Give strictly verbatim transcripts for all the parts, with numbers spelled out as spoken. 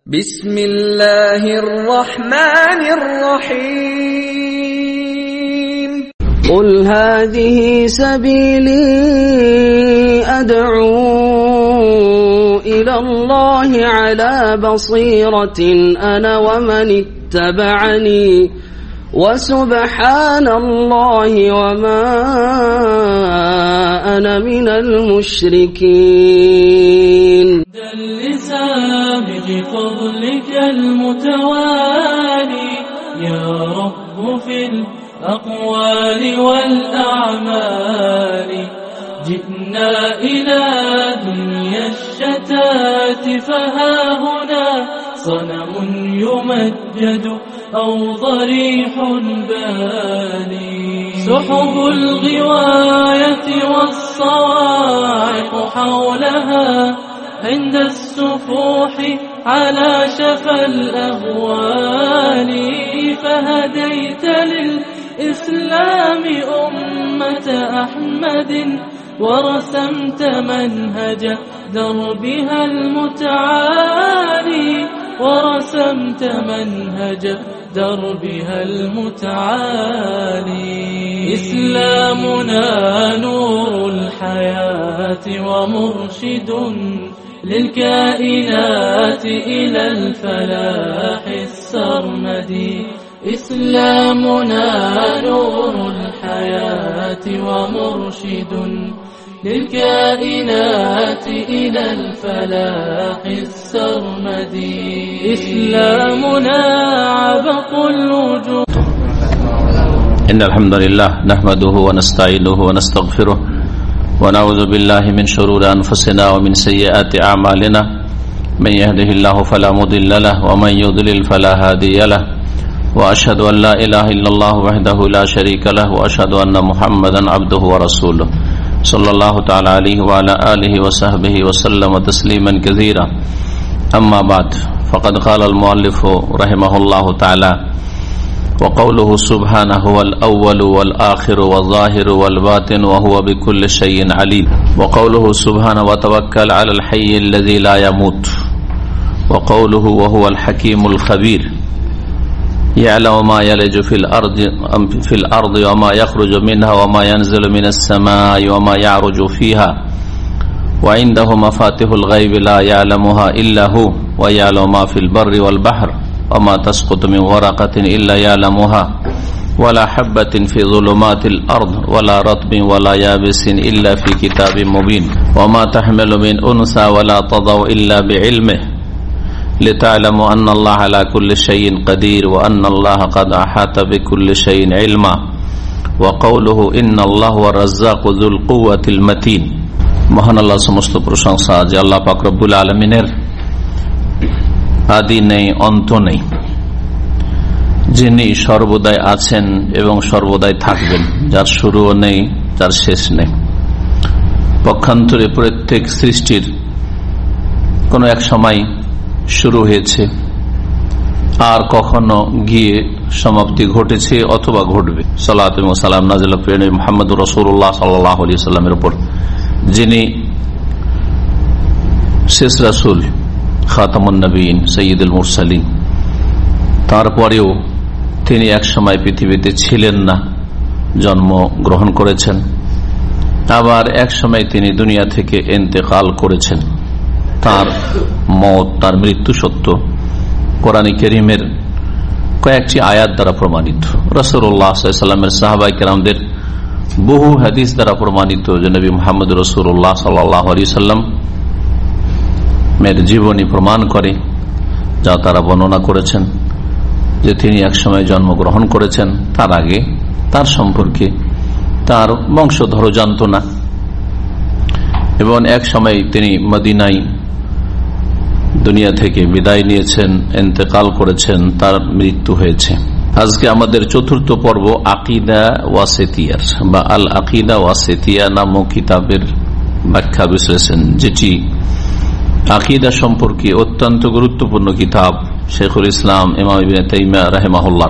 بسم الله الرحمن الرحيم قل هذه سبيلي أدعو إلى الله على بصيرة أنا ومن اتبعني وسبحان الله وما أنا من المشركين. لسابق فضلك المتوالي يا رب في الأقوال والأعمال، جئنا إلى دنيا الشتات فها هنا صنم يمجد أو ضريح باني، سحب الغواية والصواعق حولها عند السفوح على شفا الأهوال، فهديت للإسلام أمة أحمد ورسمت منهج دربها المتعالي ورسمت منهج دربها المتعالي. إسلامنا نور الحياة ومرشد للكائنات إلى الفلاح السرمدي، إسلامنا نور الحياة ومرشد للكائنات إلى الفلاح السرمدي، إسلامنا عبق الوجود. إن الحمد لله نحمده ونستعينه ونستغفره ونعوذ بالله من شرور أنفسنا ومن سيئات أعمالنا، من يهده الله فلا مضل له ومن يضلل فلا هادي له، وأشهد أن لا إله إلا الله وحده لا شريك له، وأشهد أن محمدا عبده ورسوله صلى الله تعالى عليه وعلى آله وصحبه وسلم تسليما كثيرا. أما بعد، فقد قال المؤلف رحمه الله تعالى: وقوله سبحانه هو الأول والآخر والظاهر والباطن وهو بكل شيء عليم. وقوله سبحانه وتوكل على الحي الذي لا يموت. وقوله وهو الحكيم الخبير يعلم ما يلج في الأرض في الأرض وما يخرج منها وما ينزل من السماء وما يعرج فيها وعنده مفاتيح الغيب لا يعلمها إلا هو ويعلم ما في البر والبحر وما تسقط من ورقة إلا يعلمها ولا حبة في ظلمات الأرض ولا رطب ولا يابس إلا في كتاب مبين وما تحمل من أنثى ولا تضع إلا بعلمه لتعلموا أن الله على كل شيء قدير وأن الله قد أحاط بكل شيء علما. وقوله إن الله هو الرزاق ذو القوة المتين. মহান আল্লাহ সমস্ত প্রশংসা যে আল্লাহ পাক রব্বুল আলামিনের আদি নেই, অন্ত নেই, যিনি সর্বদাই আছেন এবং সর্বদাই থাকবেন, যার শুরুও নেই, যার শেষ নেই। পক্ষান্তরে প্রত্যেক সৃষ্টির কোন এক সময় শুরু হয়েছে আর কখনো গিয়ে সমাপ্তি ঘটেছে অথবা ঘটবে। সালাতু ওয়া সালাম নাযিল প্রিয় মুহাম্মদুর রাসূলুল্লাহ সাল্লাল্লাহু আলাইহি ওয়াসাল্লামের উপর, যিনি শেষ রাসূল, খাতামুন নবীন, সাইয়্যিদুল মুরসালিন। তারপরেও তিনি এক সময় পৃথিবীতে ছিলেন না, জন্ম গ্রহণ করেছেন, আবার এক সময় তিনি দুনিয়া থেকে ইন্তেকাল করেছেন। তার মত, তার মৃত্যু সত্য কোরআন কারীমের কয়েকটি আয়াত দ্বারা প্রমাণিত, রাসূলুল্লাহ সাল্লাল্লাহু আলাইহি ওয়াসাল্লামের সাহাবায়ে কেরামদের বহু হাদিস দ্বারা প্রমাণিত যে নবী মুহাম্মদ রাসূলুল্লাহ সাল্লাল্লাহু আলাইহি ওয়াসাল্লাম মের জীবনী প্রমাণ করে, যা তারা বর্ণনা করেছেন যে তিনি একসময় জন্মগ্রহণ করেছেন, তার আগে তার সম্পর্কে তার বংশধর জানত না, এবং এক সময় তিনি মদিনায় দুনিয়া থেকে বিদায় নিয়েছেন, ইন্তেকাল করেছেন, তার মৃত্যু হয়েছে। আজকে আমাদের চতুর্থ পর্ব আকিদা ওয়াসিতিয়ার বা আল আকিদা ওয়াসিতিয়া নামক কিতাবের ব্যাখ্যা বিশ্লেষণ, যেটি আকিদা সম্পর্কে অত্যন্ত গুরুত্বপূর্ণ কিতাব শেখুল ইসলাম ইমাম ইবনে তাইমিয়া রাহিমাহুল্লাহ।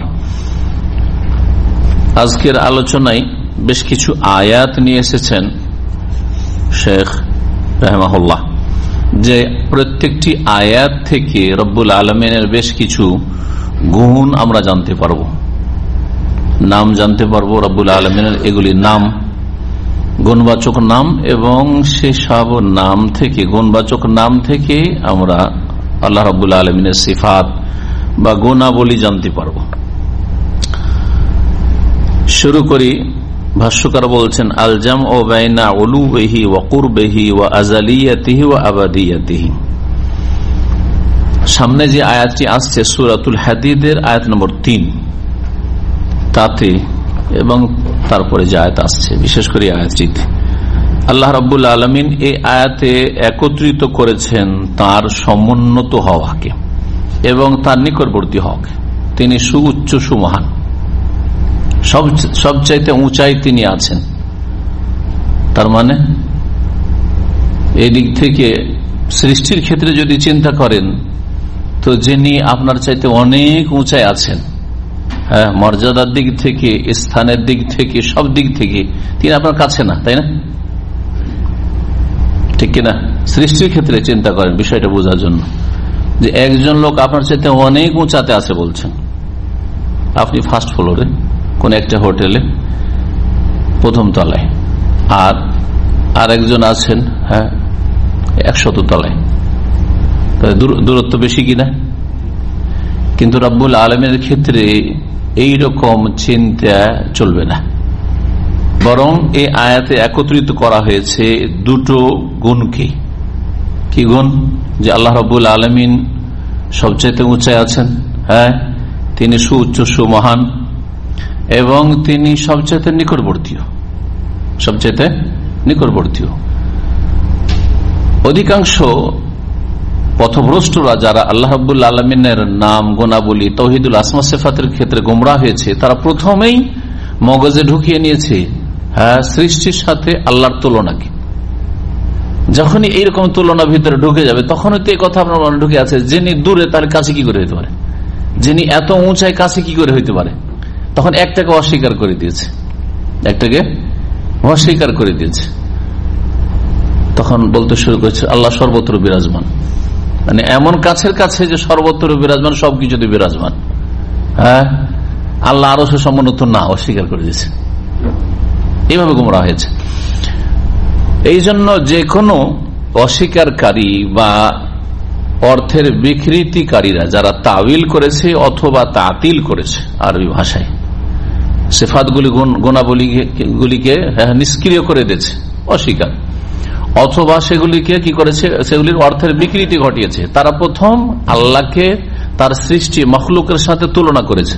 আজকের আলোচনায় বেশ কিছু আয়াত নিয়ে এসেছেন শেখ রাহিমাহুল্লাহ, যে প্রত্যেকটি আয়াত থেকে রব্বুল আলামিনের বেশ কিছু গুণ আমরা জানতে পারবো, নাম জানতে পারবো রব্বুল আলামিনের, এগুলি নাম, গুণবাচক নাম, এবং সেসব নাম থেকে, গুণবাচক নাম থেকে আমরা আল্লাহ রাব্বুল আলামিনের সিফাত বা গুণাবলী জানতে পারবো। শুরু করি। ভাষ্যকার বলছেন, আল জামউ বাইনা উলুবিহি ওয়া কুরবিহি ওয়া আযালিয়াতিহি ওয়া আবাদিয়াতিহি। সামনে যে আয়াতটি আসছে সূরাতুল হাদীদের আয়াত নম্বর তিন, তাতে এবং তারপরে যে আয়াত আসছে, বিশেষ করে আয়াতটিতে আল্লাহ রাব্বুল আলামিন এই আয়াতে একত্রিত করেছেন তার সমুন্নত হওয়াকে এবং তার নিকটবর্তী হওয়াকে। তিনি সুউচ্চ সুমহান, সব সবচাইতে উঁচাই তিনি আছেন। তার মানে এই দিক থেকে সৃষ্টির ক্ষেত্রে যদি চিন্তা করেন, তো যিনি আপনার চাইতে অনেক উঁচাই আছেন, হ্যাঁ, মর্যাদার দিক থেকে, স্থানের দিক থেকে, সব দিক থেকে তিনি আপনার কাছে না, তাই না? ঠিক কিনা? সৃষ্টির ক্ষেত্রে চিন্তা করেন বিষয়টা বোঝার জন্য, যে একজন লোক আপনার চাইতে অনেক উঁচাতে আছে বলছেন, আপনি ফার্স্ট ফ্লোরে কোন একটা হোটেলে প্রথম তলায়, আর আর একজন আছেন হ্যাঁ একশত তলায়, দূরত্ব বেশি কিনা? কিন্তু রব্বুল আলামিনের ক্ষেত্রে এইরকম চিন্তা চলবে না, বরং এই আয়াতে একত্রিত করা হয়েছে দুটো গুণকে। কি গুণ? যে আল্লাহ রাব্বুল আলামিন সবচাইতে উঁচায় আছেন, হ্যাঁ, তিনি সুউচ্চ সুমহান, এবং তিনি সবচাইতে নিকটবর্তীয়, সবচাইতে নিকটবর্তীয়। অধিকাংশ পথভ্রষ্টরা যারা আল্লাহ রাব্বুল আলামিনের নাম, গুণাবলী, তাওহীদুল আসমা সিফাতের ক্ষেত্রে গোমরাহ হয়েছে, তারা প্রথমেই মগজে ঢুকিয়ে নিয়েছে হ্যাঁ সৃষ্টির সাথে আল্লাহর তুলনাকে। যখনই এইরকম তুলনা ভিতরে ঢুকে যাবে, তখনই তো এই কথা আপনার মনে ঢুকে আছে, যিনি দূরে তার কাছে কি করে হইতে পারে, যিনি এত উঁচাই কাছে কি করে হইতে পারে। তখন একটাকে অস্বীকার করে দিয়েছে, একটাকে অস্বীকার করে দিয়েছে। তখন বলতে শুরু করেছে আল্লাহ সর্বত্র বিরাজমান, মানে এমন কাছের কাছে যে সর্বত্র বিরাজমান, সবকিছুতে বিরাজমান। হ্যাঁ, আল্লাহ আরো সে সমুন্নত না, অস্বীকার করে দিয়েছে। এইভাবে গোমরা হয়েছে। এই জন্য যে কোনো অস্বীকারকারী বা অর্থের বিকৃতিকারীরা যারা তাবিল করেছে অথবা তাতিল করেছে, আরবি ভাষায় সিফাতগুলি, গুণাবলীগুলিকে নিষ্ক্রিয় করে দিয়েছে, অস্বীকার, অথবা সেগুলিকে কি করেছে, সেগুলির অর্থের বিকৃতি ঘটিয়েছে। তারা প্রথম আল্লাহকে তার সৃষ্টি মখলুকের সাথে তুলনা করেছে,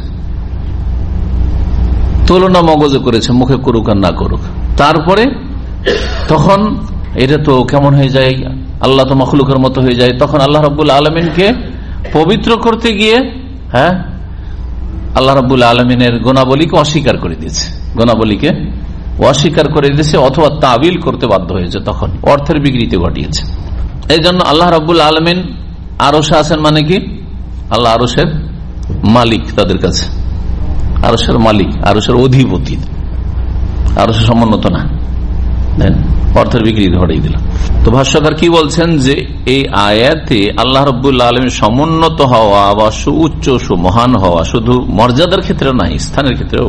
তুলনা মগজে করেছে, মুখে করুক আর না করুক। তারপরে তখন এটা তো কেমন হয়ে যায়, আল্লাহ তো মখলুকের মতো হয়ে যায়। তখন আল্লাহ রাব্বুল আলামিনকে পবিত্র করতে গিয়ে হ্যাঁ আল্লাহ রাব্বুল আলামিনের গুণাবলীকে অস্বীকার করে দিয়েছে, গুণাবলীকে অস্বীকার করে দিয়েছে, অথবা তাবিল করতে বাধ্য হয়েছে, তখন অর্থের বিকৃতি ঘটিয়েছে। এই জন্য আল্লাহ রাব্বুল আলামিন আরশে আছেন, মানে কি আল্লাহ আরশের মালিক, তাদের কাছে আরশের মালিক, আরশের অধিপতি, আরশের সমুন্নত না, অর্থের বিকৃতি ঘটিয়ে দিল। তো ভাষ্যকার কি বলছেন, যে এই আয়াতে আল্লাহ রাব্বুল আলামিন সমুন্নত হওয়া বা সুউচ্চ সুমহান হওয়া শুধু মর্যাদার ক্ষেত্রে নাই, স্থানের ক্ষেত্রেও,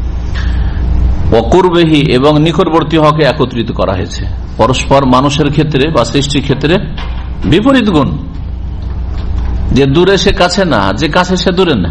অকুরবেহি এবং নিকটবর্তী হওয়াকে একত্রিত করা হয়েছে। পরস্পর মানুষের ক্ষেত্রে বা সৃষ্টির ক্ষেত্রে বিপরীত গুণ, যে দূরে সে কাছে না, যে কাছে সে দূরে না।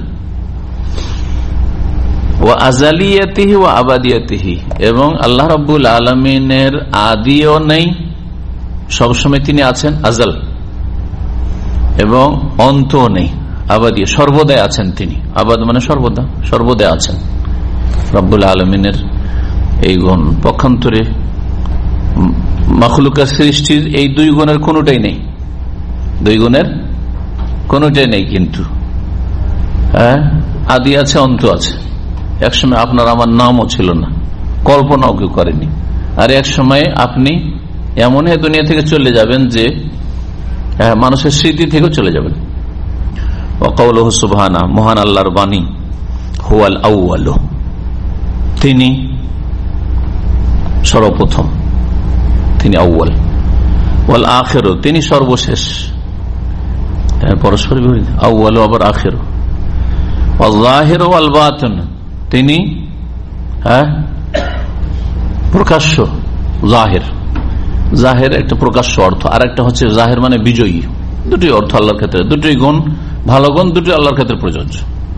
ও আজালিয়াতিহি ও আবাদিয়াতিহি, এবং আল্লাহ রাব্বুল আলামিনের আদিও নেই, সবসময় তিনি আছেন, আজাল, এবং অন্তও নেই, আবাদি, সর্বদাই আছেন তিনি। আবাদ মানে সর্বদা, সর্বদাই আছেন রাব্বুল আলামিনের এই গুণ। পক্ষান্তরে মাখলুকাত সৃষ্টির এই দুই গুণের কোনটাই নেই, দুই গুণের কোনটাই নেই। কিন্তু হ্যাঁ আদি আছে, অন্ত আছে। একসময় আপনার আমার নামও ছিল না, কল্পনাও কেউ করেনি, আর এক সময় আপনি এমন দুনিয়া থেকে চলে যাবেন যে মানুষের স্মৃতি থেকেও চলে যাবেন। ওয়াকাউলুহু সুবহানা, মহান আল্লাহর বাণী, হুয়াল আউয়ালু, তিনি সর্বপ্রথম, তিনি আউয়াল। ওয়াল আখিরু, তিনি সর্বশেষ, পরস্পর বিপরীত, আউয়াল আবার আখির। ওয়াল যাহির ওয়াল বাতিন, তিনি হ্যাঁ প্রকাশ্য, জাহির, জাহের একটা প্রকাশ্য অর্থ, আর একটা হচ্ছে জাহের মানে বিজয়ী। দুটি অর্থ আল্লাহর ক্ষেত্রে, দুটি গুণ, ভালো গুণ দুটি আল্লাহর ক্ষেত্রে প্রযোজ্য।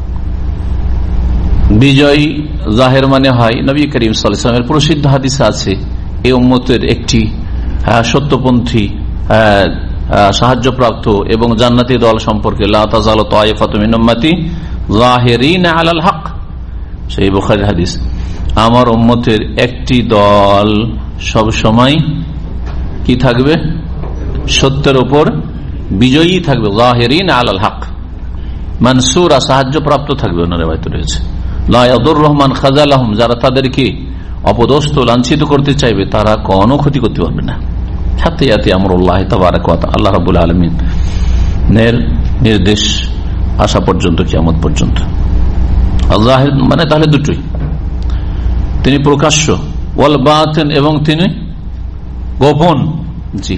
বিজয়ী জাহের মানে হয়, নবী করিম সাল্লাল্লাহু আলাইহি ওয়াসাল্লামের প্রসিদ্ধ হাদিস আছে, এই উম্মতের একটি সত্যপন্থী সাহায্যপ্রাপ্ত এবং জান্নাতি দল সম্পর্কে, লা তাযালু তায়ফাতুম মিন উম্মতি যাহিরিনা আলাল হক, সেই বুখারীর হাদিস, আমার উম্মতের একটি দল সব সময় কি থাকবে, সত্যের উপর বিজয়ী থাকবে, যাহিরিনা আলাল হক, মানসুরা, সাহায্য প্রাপ্ত থাকবে। ওনার রায়ত রয়েছে, লা ইয়াদুররুহুম মান খাযালাহুম, যারা তাদেরকে অপদস্থ লাঞ্ছিত করতে চাইবে তারা কোনো ক্ষতি করতে পারবে না। হাত্তা ইয়াতি আমরুল্লাহ তাবারাক ওয়া তাআলা, আল্লাহ রাব্বুল আলামিনের নির্দেশ আসা পর্যন্ত, কিয়ামত পর্যন্ত। আল্লাহির মানে তাহলে দুটোই, তিনি প্রকাশ্য, ওয়াল বাতিন, এবং তিনি গোপন। জি,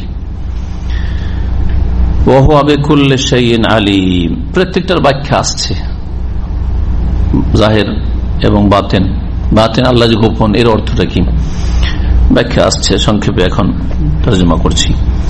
ওয়া হুয়া বিকুল্লি শাইইন আলিম, প্রত্যেকটার ব্যাখ্যা আসছে, জাহির এবং বাতিন। বাতিন আল্লাহ যে গোপন, এর অর্থটা কি ব্যাখ্যা আসছে, সংক্ষেপে এখন তর্জমা করছি।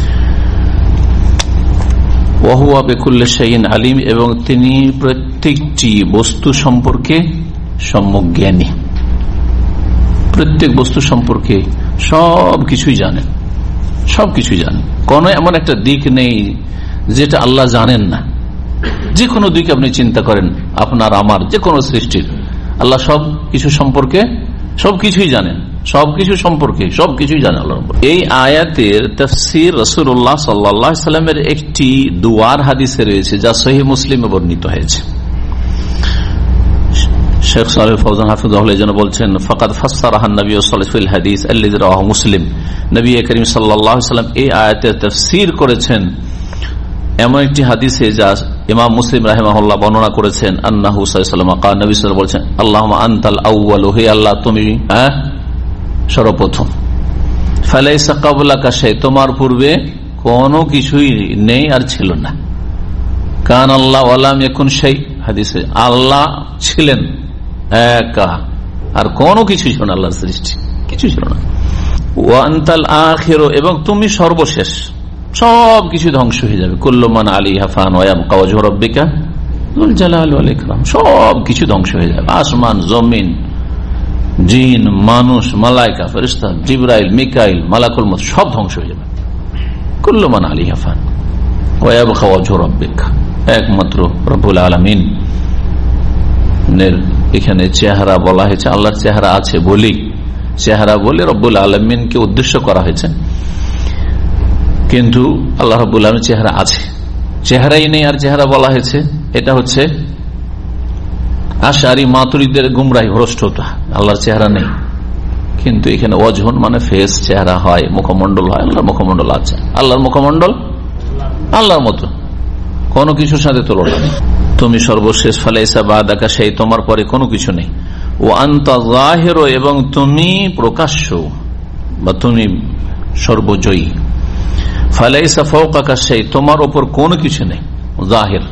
ওয়া হুয়া বিকুল্লি শাইইন আলিম, এবং তিনি প্রত্যেকটি বস্তু সম্পর্কে সম্যক জ্ঞানী, প্রত্যেক বস্তু সম্পর্কে সব কিছুই জানেন, সব কিছুই জানেন। কোন এমন একটা দিক নেই যেটা আল্লাহ জানেন না। যে কোনো দিক আপনি চিন্তা করেন, আপনার আমার যে কোনো সৃষ্টির, আল্লাহ সব কিছু সম্পর্কে সবকিছুই জানেন, সবকিছু সম্পর্কে সবকিছুই জানেন আল্লাহ। এই আয়াতের তাফসীর রাসূলুল্লাহ সাল্লাল্লাহু আলাইহি ওয়াসাল্লামের একটি দুয়ার হাদিসে রয়েছে, যা সহিহ মুসলিমে বর্ণিত হয়েছে। শেখ সালেহ ফৌজান হাফিজাহুল্লাহ যেন বলছেন, ফাকাদ ফাসসারাহান নবী সাল্লাল্লাহু আলাইহি ওয়াসাল্লাম ফিল হাদিস আল্লাযী রাওয়াহু মুসলিম, নবী করিম সাল্লাল্লাহু আলাইহি ওয়াসাল্লাম এই আয়াতের তাফসীর করেছেন এমন একটি হাদিসে, যা ইমাম মুসলিম রাহিমাহুল্লাহ বর্ণনা করেছেন। আন্নাহু সাল্লাল্লাহু আলাইহি ওয়াসাল্লাম ক্বাল, নবী সাল্লাল্লাহু আলাইহি ওয়াসাল্লাম বলেছেন, আল্লাহুম্মা আনতাল আউয়ালু, হে আল্লাহ তুমি হ্যাঁ সর্বপ্রথম, ফালাইসা ক্বাবলাকা শাই, তোমার পূর্বে কোনো কিছুই নেই আর ছিল না। কান আল্লাহ ওয়া লাম ইয়াকুন শাই, হাদিসে আল্লাহ ছিলেন একা, আর কোনো কিছু ছিল না, আল্লাহর সৃষ্টি কিছু ছিল না। ওয়া আনতাল আখিরু, এবং তুমি সর্বশেষ, সব কিছু ধ্বংস হয়ে যাবে। কুল্লু মান আলাইহা ফান ওয়া ইয়াবকা ওয়াজহু রাব্বিকা যুল জালালি ওয়াল ইকরাম, সব কিছু ধ্বংস হয়ে যাবে, আসমান জমিন, জিন মানুষ, মালায়েকা ফেরেশতা, জিবরাইল মিকাইল মালাকুল মউত, সব ধ্বংস হয়ে যাবে। কুল্লু মান আলাইহা ফান ওয়া ইয়াবকা ওয়াজহু রাব্বিকা, একমাত্র রব্বুল আলামিন এখানে চেহারা বলা হয়েছে, আল্লাহর চেহারা আছে বলি, চেহারা বলে রব্বুল আলামিনকে উদ্দেশ্য করা হয়েছে, কিন্তু আল্লাহ রাব্বুল আলামিন চেহারা আছে, চেহারাই নেই আর চেহারা বলা হয়েছে। এটা হচ্ছে আশআরী মাতুরিদের গুমরাহি, ভ্রষ্টতা। আল্লাহর চেহারা নেই, কিন্তু এখানে ওয়াজহুন মানে ফেস, চেহারা হয়, মুখমন্ডল হয়, আল্লাহর মুখমন্ডল আছে। আল্লাহর মুখমন্ডল আল্লাহর মতো, কোনো কিছুর সাথে তুলনা নেই। তুমি সর্বশেষ, ফালাইসা বাদাকা শাই, তোমার পরে কোনো কিছু নেই। ওয়া আনতা যাহিরু, এবং তুমি প্রকাশ্য বা তুমি সর্বজয়ী। ফালাইসা ফাওকাকা শাই, তোমার উপর কোনো কিছু নেই, জাহির।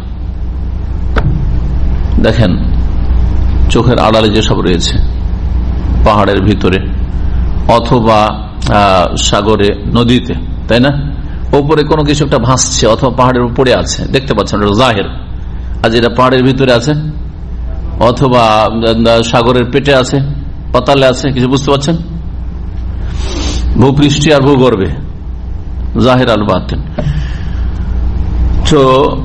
দেখেন চোখের আড়ালে যেসব রয়েছে, পাহাড়ের ভিতরে অথবা সাগরে, নদীতে, তাই না, উপরে কোনো কিছু একটা ভাসছে অথবা পাহাড়ের উপরে আছে, দেখতে পাচ্ছেন, জাহির। আর যেটা পাহাড়ের ভিতরে আছে অথবা সাগরের পেটে আছে, পাতালে আছে, কিছু বুঝতে পারছেন, ভূপৃষ্ঠে আর ভূগর্ভে, জাহির আল বাতিন। তো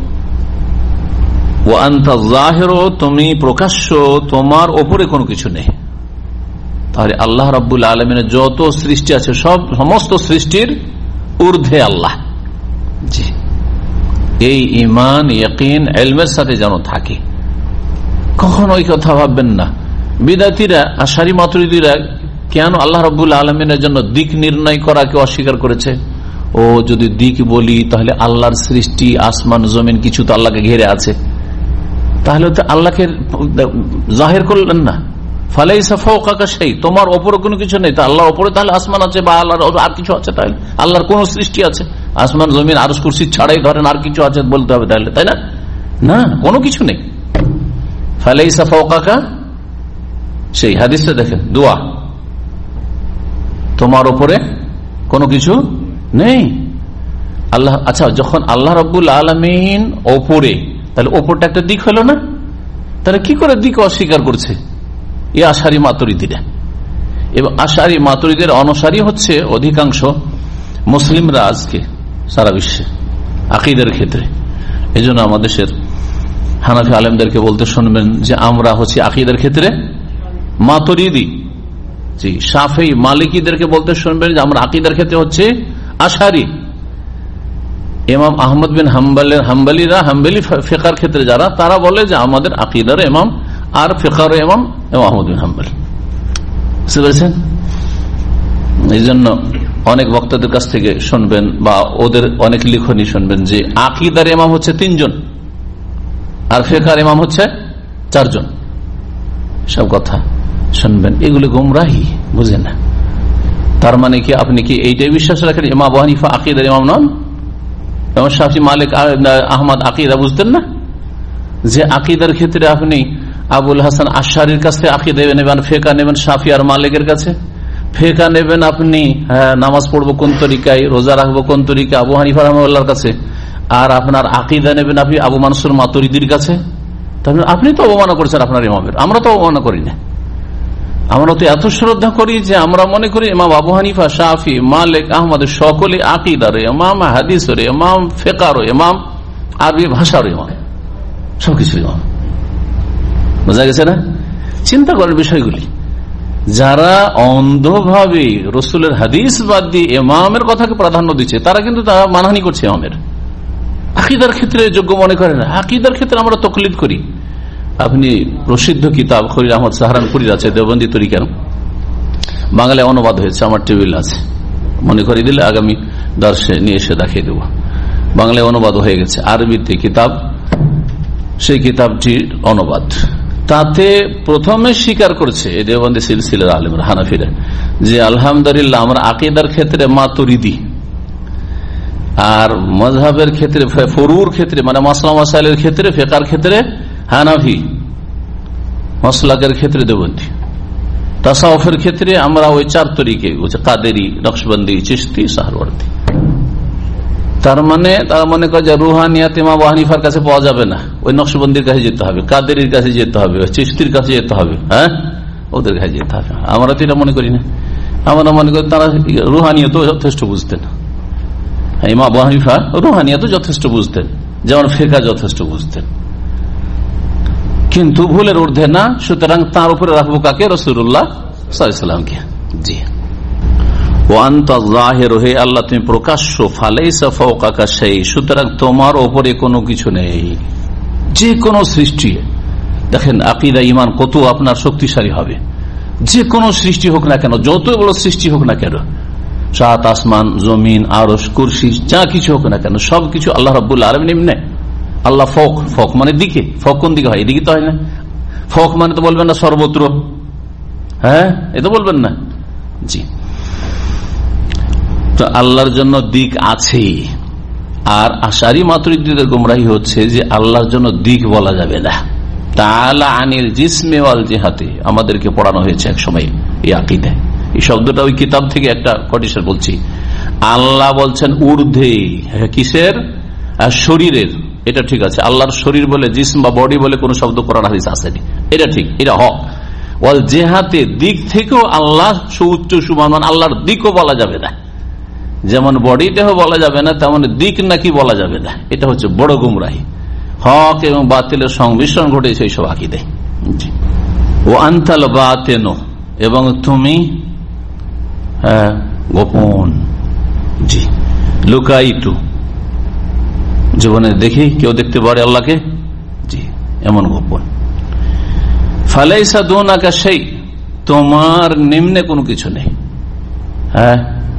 ওয়া আনতা যাহিরু, তুমি প্রকাশ্য, তোমার ওপরে কোনো কিছু নেই। তাহলে আল্লাহ রাব্বুল আলামিনের যত সৃষ্টি আছে, সব সমস্ত সৃষ্টির ঊর্ধ্বে আল্লাহ। জি, এই ঈমান, ইয়াকিন, ইলমের সাথে যেন থাকে, কখনো ওই কথা ভাববেন না। বিদাতীরা, আশআরী মাতুরিদীরা কেন আল্লাহ রাব্বুল আলামিনের জন্য দিক নির্ণয় করাকে অস্বীকার করেছে? ও যদি দিক বলি তাহলে আল্লাহর সৃষ্টি, আসমান জমিন কিছু তো আল্লাহকে ঘিরে আছে, তাহলে তো আল্লাহকে জাহির করলেন না। ফালাইসা ফাওকাকা শাই, তোমার ওপরে কোনো কিছু নেই। তা আল্লাহর ওপরে তাহলে আসমান আছে বা আল্লাহর আর কিছু আছে? তাহলে আল্লাহর কোন সৃষ্টি আছে? আসমান জমিন আরশ কুরসি ছাড়াই ধরেন আর কিছু আছে বলতে হবে তাহলে, তাই না? না, কোনো কিছু নেই। ফালাইসা ফাওকাকা সেই হাদিসটা দেখেন, দোয়া, তোমার ওপরে কোনো কিছু নেই। আল্লাহ, আচ্ছা, যখন আল্লাহ রাব্বুল আলামিন ওপরে, তাহলে ওপরটা একটা দিক হলো না? তাহলে কি করে দিক অস্বীকার করছে এই আশারি মাতুরিদিরা? এবং আশারি মাতুরিদের অনুসারী হচ্ছে অধিকাংশ মুসলিমরা আজকে সারা বিশ্বে আকীদার ক্ষেত্রে। এই জন্য আমাদের দেশের হানাফি আলেমদেরকে বলতে শুনবেন যে আমরা হচ্ছে আকীদার ক্ষেত্রে মাতুরিদি। জি, শাফেঈ মালিকীদেরকে বলতে শুনবেন যে আমরা আকীদার ক্ষেত্রে হচ্ছে আশারি। ইমাম আহমদ বিন হাম্বলের হাম্বলিরা, হাম্বলি ফিকহের ক্ষেত্রে যারা, তারা বলে যে আমাদের আকীদার ইমাম আর ফিকহের ইমাম ইমাম আহমদ বিন হাম্বল। বুঝতে পেরেছেন? এই জন্য অনেক বক্তাদের কাছ থেকে শুনবেন বা ওদের অনেক লিখনি শুনবেন যে আকীদার ইমাম হচ্ছে তিনজন আর ফিকহের ইমাম হচ্ছে চারজন। সব কথা শুনবেন, এগুলো গুমরাহি, বুঝেন না। তার মানে কি আপনি কি এইটাই বিশ্বাস রাখেন ইমাম আবু হানিফা আকীদার ইমাম নন? ইমাম শাফি, মালিক, আহমদ আকীদা বুঝতেন না? যে আকীদার ক্ষেত্রে আপনি আবুল হাসান আশআরীর কাছে আকীদা নেবেন, ফিকহ নেবেন শাফি আর মালিকের কাছে, ফিকহ নেবেন আপনি নামাজ পড়বো কোন তরিকায়, রোজা রাখবো কোন তরিকায় আবু হানিফা রাহমাহুল্লাহর কাছে, আর আপনার আকীদা নেবেন আপনি আবু মানসুর মাতুরিদির কাছে। তাহলে আপনি তো অবমাননা করছেন আপনার ইমামের, আমরা তো অবমাননা করি না। আমরা তো এত শ্রদ্ধা করি যে আমরা মনে করি ইমাম আবু হানিফা, শাফি, মালিক, আহমদ সকলে আকীদার ইমাম, হাদিসের ইমাম, ফিকহের ইমাম, আরবি ভাষার ইমাম, সবকিছু ইমাম। বোঝা গেছে না? চিন্তা করার বিষয়গুলি। যারা অন্ধভাবে রসুলের হাদিস বাদ দিয়ে ইমামের কথাকে প্রাধান্য দিচ্ছে, তারা কিন্তু তারা মানহানি করছে ইমামের। আকীদার ক্ষেত্রে যোগ্য মনে করে না, আকীদার ক্ষেত্রে আমরা তাকলিদ করি। আপনি প্রসিদ্ধ কিতাব খলিল আহমদ সাহারানপুরীর আছে, দেওবন্দি তরিকার, বাংলায় অনুবাদ হয়েছে, আমার টেবিল আছে, মনে করে দিলে আগামী দর্শে নিয়ে এসে দেখিয়ে দেব। বাংলায় অনুবাদ হয়ে গেছে, আরবিতে কিতাব, সেই কিতাবটির অনুবাদ। তাতে প্রথমে স্বীকার করছে দেওবন্দি সিলসিলার আলেমরা, হানাফিরা, যে আলহামদুলিল্লাহ আমরা আকীদার ক্ষেত্রে মাতুরিদি, আর মাযহাবের ক্ষেত্রে, ফুরুর ক্ষেত্রে মানে মাসলা মাসাইলের ক্ষেত্রে, ফিকহের ক্ষেত্রে হানাফি, মাসলাকের ক্ষেত্রে দেওবন্দি, তাসাউফের ক্ষেত্রে আমরা ওই চার তরিকে, কাদেরি, নকশবন্দি, চিশতি, সাহরওয়ার্দী। তার মানে তারা মনে করে যে রুহানিয়াত ইমাম আবু হানিফার কাছে পাওয়া যাবে না, ওই নকশবন্দির কাছে যেতে হবে, কাদেরির কাছে যেতে হবে, চিশতির কাছে যেতে হবে, হ্যাঁ ওদের কাছে যেতে হবে। আমরা তো এটা মনে করি না, আমরা মনে করি তারা রুহানিয়াত যথেষ্ট বুঝতেন, ইমাম আবু হানিফা রুহানিয়াত যথেষ্ট বুঝতেন, যেমন ফিকহ যথেষ্ট বুঝতেন, কিন্তু ভুলের ঊর্ধ্বে না। সুতরাং তার উপরে রাখবো কাকে? রাসূলুল্লাহ সাল্লাল্লাহু আলাইহি ওয়াসাল্লামকে। জি, ওয়া আনতা যাহিরু, হে আল্লাহ তুমি প্রকাশ্য, ফালাইসা ফাওকাকা শাই, সুতরাং তোমার উপরে কোনো কিছু নেই। যে কোনো সৃষ্টি, দেখেন আকীদা ঈমান কত আপনার শক্তিশালী হবে। যে কোনো সৃষ্টি হোক না কেন, যত বড় সৃষ্টি হোক না কেন, সাত আসমান, জমিন, আরশ, কুরসি, যা কিছু হোক না কেন, সবকিছু আল্লাহ রাব্বুল আলামিন এমনি। আল্লাহ ফক, ফক মানে দিকে, ফক কোন দিকে হয়? এদিকে তো হয় না। ফক মানে তো বলবেন না সর্বত্র, হ্যাঁ এ তো বলবেন না। জি, তো আল্লাহর জন্য দিক আছে। আর আশারি মাতুরিদীদের গুমরাহি হচ্ছে যে আল্লাহর জন্য দিক বলা যাবে না। তাআলা আনিল জিসমে ওয়াল জিহাতি, আমাদেরকে পড়ানো হয়েছে এক সময় এই আকীদা। এই শব্দটা ওই কিতাব থেকে একটা কটিশন বলছি। আল্লাহ বলছেন ঊর্ধ্বে, কিসের? শরীরের। এটা ঠিক আছে, আল্লাহর শরীর বলে, জিসম বা বডি বলে কোন শব্দ কোরআন হাদিস আসেনি, এটা ঠিক, এটা হক। ওয়াল জিহাতে, দিক থেকেও আল্লাহ সুউচ্চ সুমহান, আল্লাহর দিকও বলা যাবে না। যেমন বডিটাও বলা যাবে না, তেমন দিক নাকি বলা যাবে না। এটা হচ্ছে বড় গুমরাহি। হক এবং বাতিলের সংমিশ্রণ ঘটেছে এইসব আকীদায়। ও আনতাল বাতিন, এবং তুমি গোপন। জি, লুকাইতু, জীবনে দেখি কেউ দেখতে পারে আল্লাহকে, জি এমন গোপন। ফালাইসা দুনাকা শাই, তোমার নিম্নে কোনো কিছু নেই। হ্যাঁ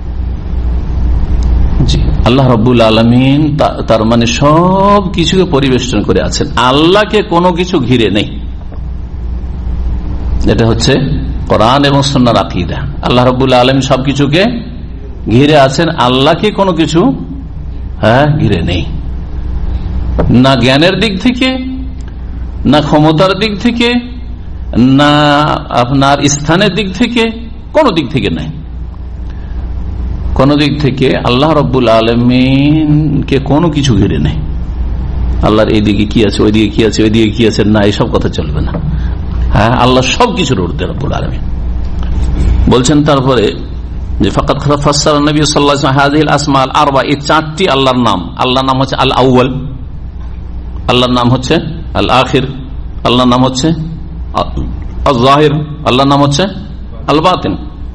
জি, আল্লাহ রাব্বুল আলামিন তার মানে সব কিছুকে পরিবেষ্টন করে আছেন, আল্লাহকে কোনো কিছু ঘিরে নেই। এটা হচ্ছে কোরআন এবং সুন্নাহর আকীদা। আল্লাহ রাব্বুল আলামিন সবকিছুকে ঘিরে আছেন, আল্লাহকে কোনো কিছু হ্যাঁ ঘিরে নেই, না জ্ঞানের দিক থেকে, না ক্ষমতার দিক থেকে, না আপনার স্থানের দিক থেকে, কোন দিক থেকে নাই। কোন দিক থেকে আল্লাহ রাব্বুল আলামিনকে কোনো কিছু ঘিরে নেই। আল্লাহর এইদিকে কি আছে, ওইদিকে কি আছে, ওইদিকে কি আছে, না এইসব কথা চলবে না। হ্যাঁ, আল্লাহ সবকিছুর ঊর্ধ্বে রব্বুল আলামিন। বলছেন তারপরে যে ফাকাদ ফাসসারা নবী সাল্লাল্লাহু আলাইহি ওয়াসাল্লাম হাযিহিল আসমাল আরবা, এই চারটি আল্লাহর নাম। আল্লাহর নাম হচ্ছে আল আউয়াল, আল্লাহর নাম হচ্ছে আল আখির, আল্লাহর নাম হচ্ছে আল যাহির, আল্লাহর নাম হচ্ছে আল বাতিন।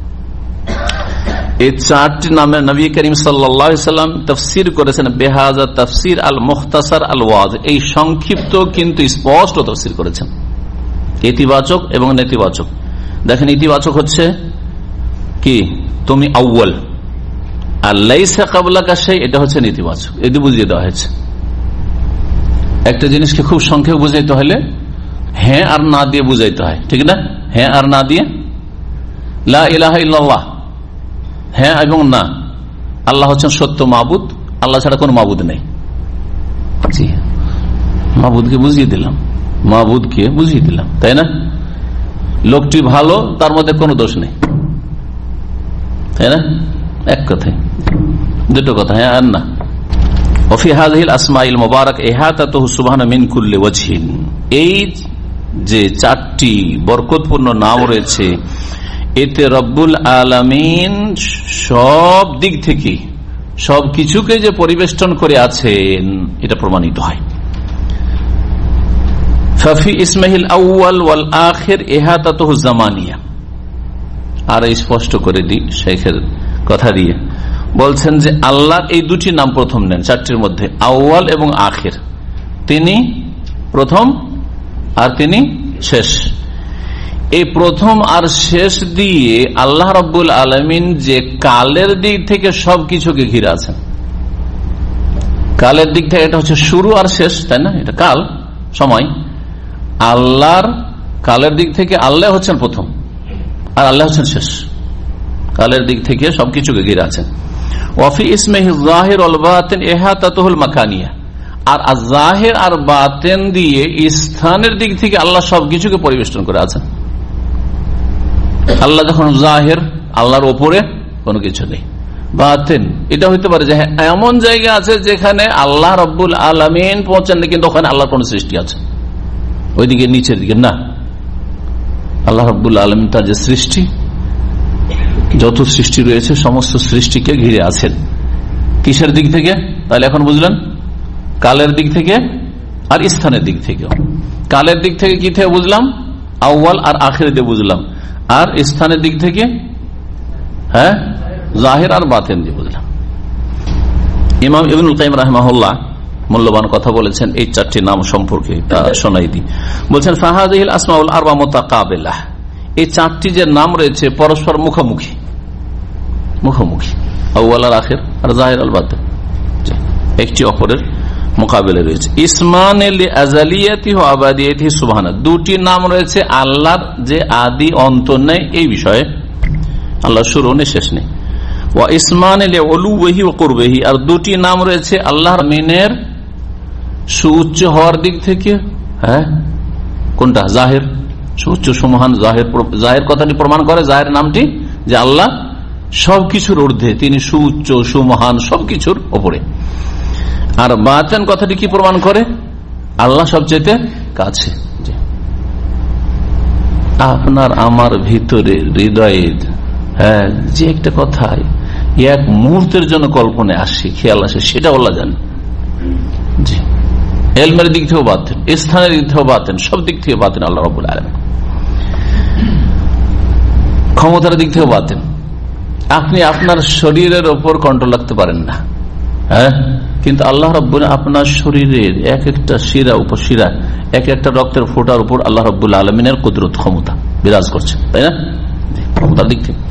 এই চারটি নামে নবী করিম সাল্লাল্লাহু আলাইহি ওয়াসাল্লাম তাফসীর করেছেন বেহাযা তাফসীর আল মুখতাসার আল ওয়াজ, এই সংক্ষিপ্ত কিন্তু স্পষ্ট তাফসীর করেছেন, ইতিবাচক এবং নেতিবাচক। দেখেন, ইতিবাচক হচ্ছে কি, তুমি আউয়াল, আর লাইসা ক্বাবলাকা শাই, এটা হচ্ছে নেতিবাচক। এটি বুঝিয়ে দেওয়া হয়েছে। একটা জিনিসকে খুব সংক্ষেপে বুঝাইতে হলে হ্যাঁ আর না দিয়ে বুঝাইতে হয়, ঠিক না? হ্যাঁ আর না দিয়ে, লা ইলাহা ইল্লাল্লাহ, হ্যাঁ এবং না, আল্লাহ হচ্ছেন সত্য মাবুদ, আল্লাহ ছাড়া কোন মাবুদ নেই। জি, মাবুদকে বুঝিয়ে দিলাম, মাবুদকে বুঝিয়ে দিলাম, তাই না? লোকটি ভালো, তার মধ্যে কোনো দোষ নেই, তাই না? এক কথায় দুটো কথা, হ্যাঁ আর না। ওফি হাযিহিল আসমাইল মুবারাক ইহাতাতুহু সুবহানা মিন কুল্লি ওয়াজহিন, এই যে চারটি বরকতপূর্ণ নাম রয়েছে, এতে রব্বুল আলামিন সব দিক থেকে সব কিছুকে যে পরিবেষ্টন করে আছেন, এটা প্রমাণিত হয়। ফাফি ইসমাহিল আউয়াল ওয়াল আখির ইহাতাতুহু জামানিয়া, আর স্পষ্ট করে দিই শেখের কথা দিয়ে, বলছেন যে আল্লাহর এই দুটি নাম প্রথম নেন চারটির মধ্যে, আউয়াল এবং আখির, তিনি প্রথম আর তিনি শেষ। এই প্রথম আর শেষ দিয়ে আল্লাহ রাব্বুল আলামিন যে কালের দিক থেকে সবকিছুকে ঘিরে আছেন। কালের দিক থেকে এটা হচ্ছে শুরু আর শেষ, তাই না? এটা কাল, সময়। আল্লাহর কালের দিক থেকে আল্লাহ হচ্ছেন প্রথম আর আল্লাহ হচ্ছেন শেষ, কালের দিক থেকে সবকিছুকে ঘিরে আছেন। ওয়াফি ইসমিহি যাহির ওয়াল বাতিন ইহাতাতুহুল মাকানিয়া, আর জাহির আর বাতিন দিয়ে স্থানের দিক থেকে আল্লাহ সবকিছুকে পরিবেষ্টন করে আছেন। আল্লাহ যখন জাহির, আল্লাহর ওপরে কোনো কিছু নেই। বাতিন, এটা হইতে পারে যে এমন জায়গা আছে যেখানে আল্লাহ রাব্বুল আলামিন পৌঁছান, কিন্তু ওখানে আল্লাহর কোন সৃষ্টি আছে, ওইদিকে নিচের দিকে না। আল্লাহ রাব্বুল আলামিন তার যে সৃষ্টি, যত সৃষ্টি রয়েছে সমস্ত সৃষ্টিকে ঘিরে আছেন। কিসের দিক থেকে? তাহলে এখন বুঝলেন, কালের দিক থেকে আর স্থানের দিক থেকে। কালের দিক থেকে কি থেকে বুঝলাম? আউয়াল আর আখির দিয়ে বুঝলাম। আর স্থানের দিক থেকে হ্যাঁ জাহির আর বাতিন দিয়ে বুঝলাম। ইমাম ইবনুল কাইয়িম রাহিমাহুল্লাহ মূল্যবান কথা বলেছেন এই চারটি নাম সম্পর্কে, তা শোনাই দিই। বলছেন ফাহাদিহিল আসমাউল আরবা মুতাকাবিলাহ, এই চারটি যে নাম রয়েছে পরস্পর মুখোমুখি, মুখোমুখি, আউয়াল আর আখির আর জাহির আর বাতিন একটি অপরের মোকাবেলা রয়েছে। ইসমান আযালিয়াতি ওয়া আবাদিয়াতি সুবহানাহু, দুটি নাম রয়েছে আল্লাহর যে আদি অন্ত নেই এই বিষয়ে, আল্লাহর শুরু নেই শেষ নেই। ওয়া ইসমান লিউলুহি ওয়া কুরবিহি, আর দুটি নাম রয়েছে আল্লাহর মিনের সুউচ্চ হওয়ার দিক থেকে। হ্যাঁ, কোনটা? জাহির, সুউচ্চ সুমহান জাহির। জাহির কথাটি প্রমাণ করে, জাহির নামটি যে আল্লাহ সবকিছুর ঊর্ধ্বে, তিনি সুউচ্চ সুমহান সবকিছুর উপরে। আর বাতিন কথাটি কি প্রমাণ করে? আল্লাহ সবচেয়ে কাছে। আপনার আমার ভিতরে হৃদয়ে হ্যাঁ যে একটা কথা এক মুহূর্তের জন্য কল্পনায় আসে, খেয়াল আসে, সেটা আল্লাহ জানেন। জি, এলমের দিক থেকেও বাতিন, স্থানের দিক থেকেও বাতিন, সব দিক থেকে বাতিন আল্লাহ রাব্বুল আলামিন। ক্ষমতার দিক থেকেও বাতিন। আপনি আপনার শরীরের ওপর কন্ট্রোল রাখতে পারেন না, হ্যাঁ, কিন্তু আল্লাহ রাব্বুল আপনার শরীরের এক একটা শিরা উপশিরা, এক একটা রক্তের ফোঁটার উপর আল্লাহ রাব্বুল আলামিনের কুদরত, ক্ষমতা বিরাজ করছে, তাই না? ক্ষমতার দিক থেকে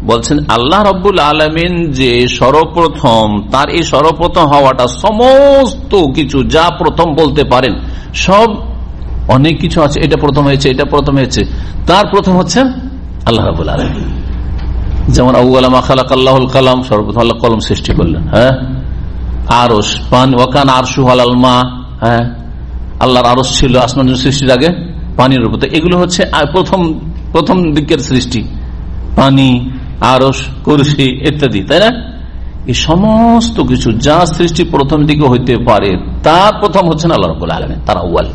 বলছেন আল্লাহ রাব্বুল আলামিন যে সর্বপ্রথম, তার এই সর্বপ্রথম হওয়াটা সমস্ত কিছু যা প্রথম বলতে পারেন, সব অনেক কিছু আছে, এটা প্রথম হয়েছে, এটা প্রথম হয়েছে, তার প্রথম হচ্ছে আল্লাহ রাব্বুল আলামিন। যেমন আউয়ালা মা খালাকাল্লাহুল কালাম, সর্বপ্রথম আল্লাহ কলম সৃষ্টি করলেন। হ্যাঁ, আরশ, পান ওয়াকান আরশুহু আলাল মা, হ্যাঁ, আল্লাহর আরশ ছিল আসমান সৃষ্টির আগে পানির উপর। এগুলো হচ্ছে প্রথম প্রথম দিকের সৃষ্টি, পানি, আরশ, কুরসি ইত্যাদি, তাই না? এই সমস্ত কিছু যা সৃষ্টি প্রথম দিকে হইতে পারে তার প্রথম হচ্ছেন আল্লাহ রাব্বুল আলামিন, তার আউয়াল।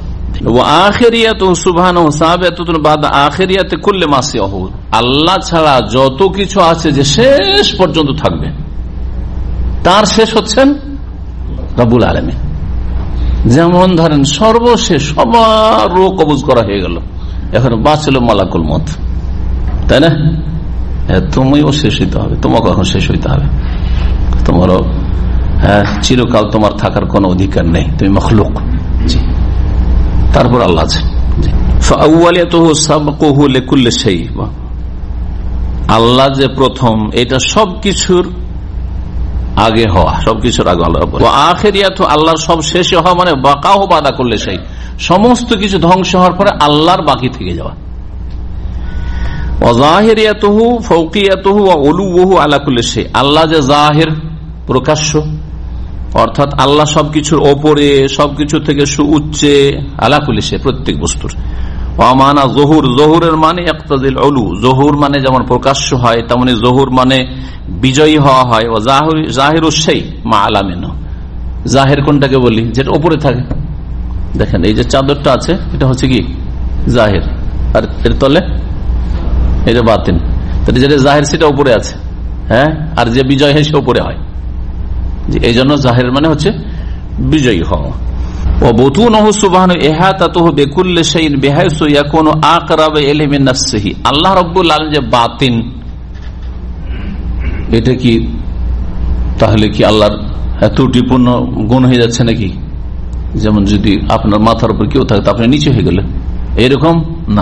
আল্লাহ ছাড়া যত কিছু আছে যে শেষ পর্যন্ত থাকবে, তার শেষ হচ্ছেন রাব্বুল আলামিন। যেমন ধরেন সর্বশেষ সবার রোগ কবজ করা হয়ে গেল, এখন বাঁচল মালাকুল মত, তাই না? তুমিও শেষ হইতে হবে, তোমাকে এখন শেষ হইতে হবে, তোমারও হ্যাঁ চিরকাল তোমার থাকার কোন অধিকার নেই, তুমি মখলুক। তারপর আল্লাহ আছে। আল্লাহ যে প্রথম, এটা সবকিছুর আগে হওয়া, সবকিছুর আগে আল্লাহ। আখিরিয়াতু আল্লাহর সব শেষে হওয়া মানে বাকাহু বাদা করলে সেই সমস্ত কিছু ধ্বংস হওয়ার পরে আল্লাহর বাকি থেকে যাওয়া। ওয়াজাহিরিয়াতুহু ফাওকিয়াতুহু ওয়া উলুহু আলা কুল্লি শাই, আল্লাহ যে জাহির প্রকাশ্য, অর্থাৎ আল্লাহ সবকিছুর ওপরে, সবকিছু থেকে সুউচ্চে, আলা কুল্লি শাই প্রত্যেক বস্তুর। ওয়া মানা যহুর, যহুরের মানে ইকতাদিল উলু, যহুর মানে যেমন প্রকাশ্য হয় তেমনি যহুর মানে বিজয়ী হওয়া হয়। ও জাহিরুশ শাই মা আলামিনহু, জাহির কোনটাকে বলি? যেটা উপরে থাকে। দেখেন এই যে চাদরটা আছে, এটা হচ্ছে কি জাহির, আর এর তলে এই যে বাতিন। তাহলে যেটা জাহির সেটা উপরে আছে, হ্যাঁ, আর যে বিজয় হয় সে উপরে হয়। এই জন্য জাহির মানে হচ্ছে বিজয়ী হওয়া। আল্লাহ রাব্বুল আলামিন যে বাতিন, এটা কি তাহলে কি আল্লাহর ত্রুটিপূর্ণ গুণ হয়ে যাচ্ছে নাকি? যেমন যদি আপনার মাথার উপর কেউ থাকে, আপনি নিচে হয়ে গেলেন, এরকম না।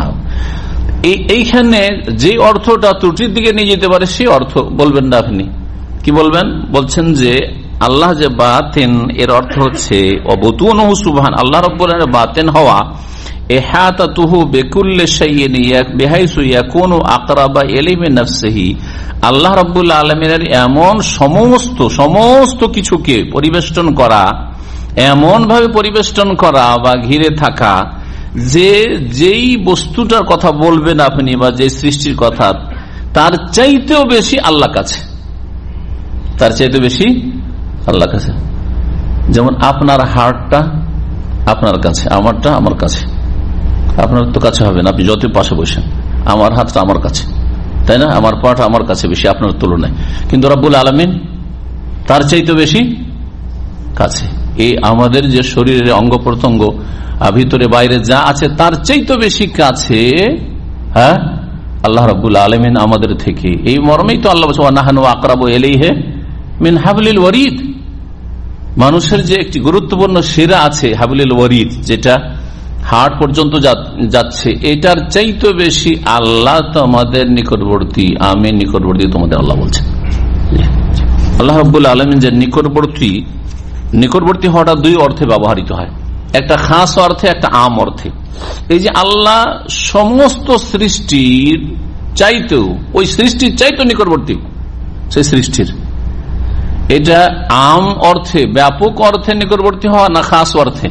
এইখানে যে অর্থটা ত্রুটির দিকে নিয়ে যেতে পারে সেই অর্থ বলবেন না। আপনি কি বলবেন? বলছেন যে আল্লাহ যে বাতিন, এর অর্থ হচ্ছে অবতুনহু সুবহান, আল্লাহ রাব্বুল আলামিনের বাতিন হওয়া, ইহাতাতুহু বিকুল্লি শাইইন বিহাইসু ইয়াকুনু আকরাবা ইলাইহি মিন নাফসিহি, আল্লাহ রাব্বুল আলামিনের এমন সমস্ত সমস্ত কিছুকে পরিবেষ্টন করা, এমন ভাবে পরিবেষ্টন করা বা ঘিরে থাকা যে যেই বস্তুটার কথা বলবেন আপনি বা যে সৃষ্টির কথা, তার চাইতেও বেশি আল্লাহ কাছে, তার চাইতে বেশি আল্লাহ কাছে। যেমন আপনার হাড়টা আপনার কাছে, আমারটা আমার কাছে। আপনার তো কাছে হবে না, আপনি যত পাশে বসেন, আমার হাতটা আমার কাছে, তাই না? আমার পাটা আমার কাছে বেশি আপনার তুলনায়, কিন্তু রাব্বুল আলামিন তার চাইতে বেশি কাছে। এই আমাদের যে শরীরের অঙ্গ প্রত্যঙ্গ ভিতরে বাইরে যা আছে তার চাইতে বেশি কাছে, হ্যাঁ, আল্লাহ রাব্বুল আলামিন আমাদের থেকে। এই মর্মেই তো আল্লাহ বলছেন ওয়া নাহনু আকরাবু ইলাইহি মিন হাবলিল ওয়ারিদ, মানুষের যে একটি গুরুত্বপূর্ণ শিরা আছে হাবলিল ওয়ারিদ, যেটা হার্ট পর্যন্ত যাচ্ছে, এটার চাইতে বেশি আল্লাহ তোমাদের নিকটবর্তী, আমি নিকটবর্তী তোমাদের আল্লাহ বলছেন। আল্লাহ রাব্বুল আলামিন যে নিকটবর্তী, নিকটবর্তী হওয়াটা দুই অর্থে ব্যবহৃত হয়, একটা খাস অর্থে, একটা আম অর্থে। এই যে আল্লাহ সমস্ত সৃষ্টির চাইতেও, ওই সৃষ্টির চাইতেও নিকটবর্তী সেই সৃষ্টির, এটা আম অর্থে, ব্যাপক অর্থে নিকটবর্তী হওয়া না খাস অর্থে?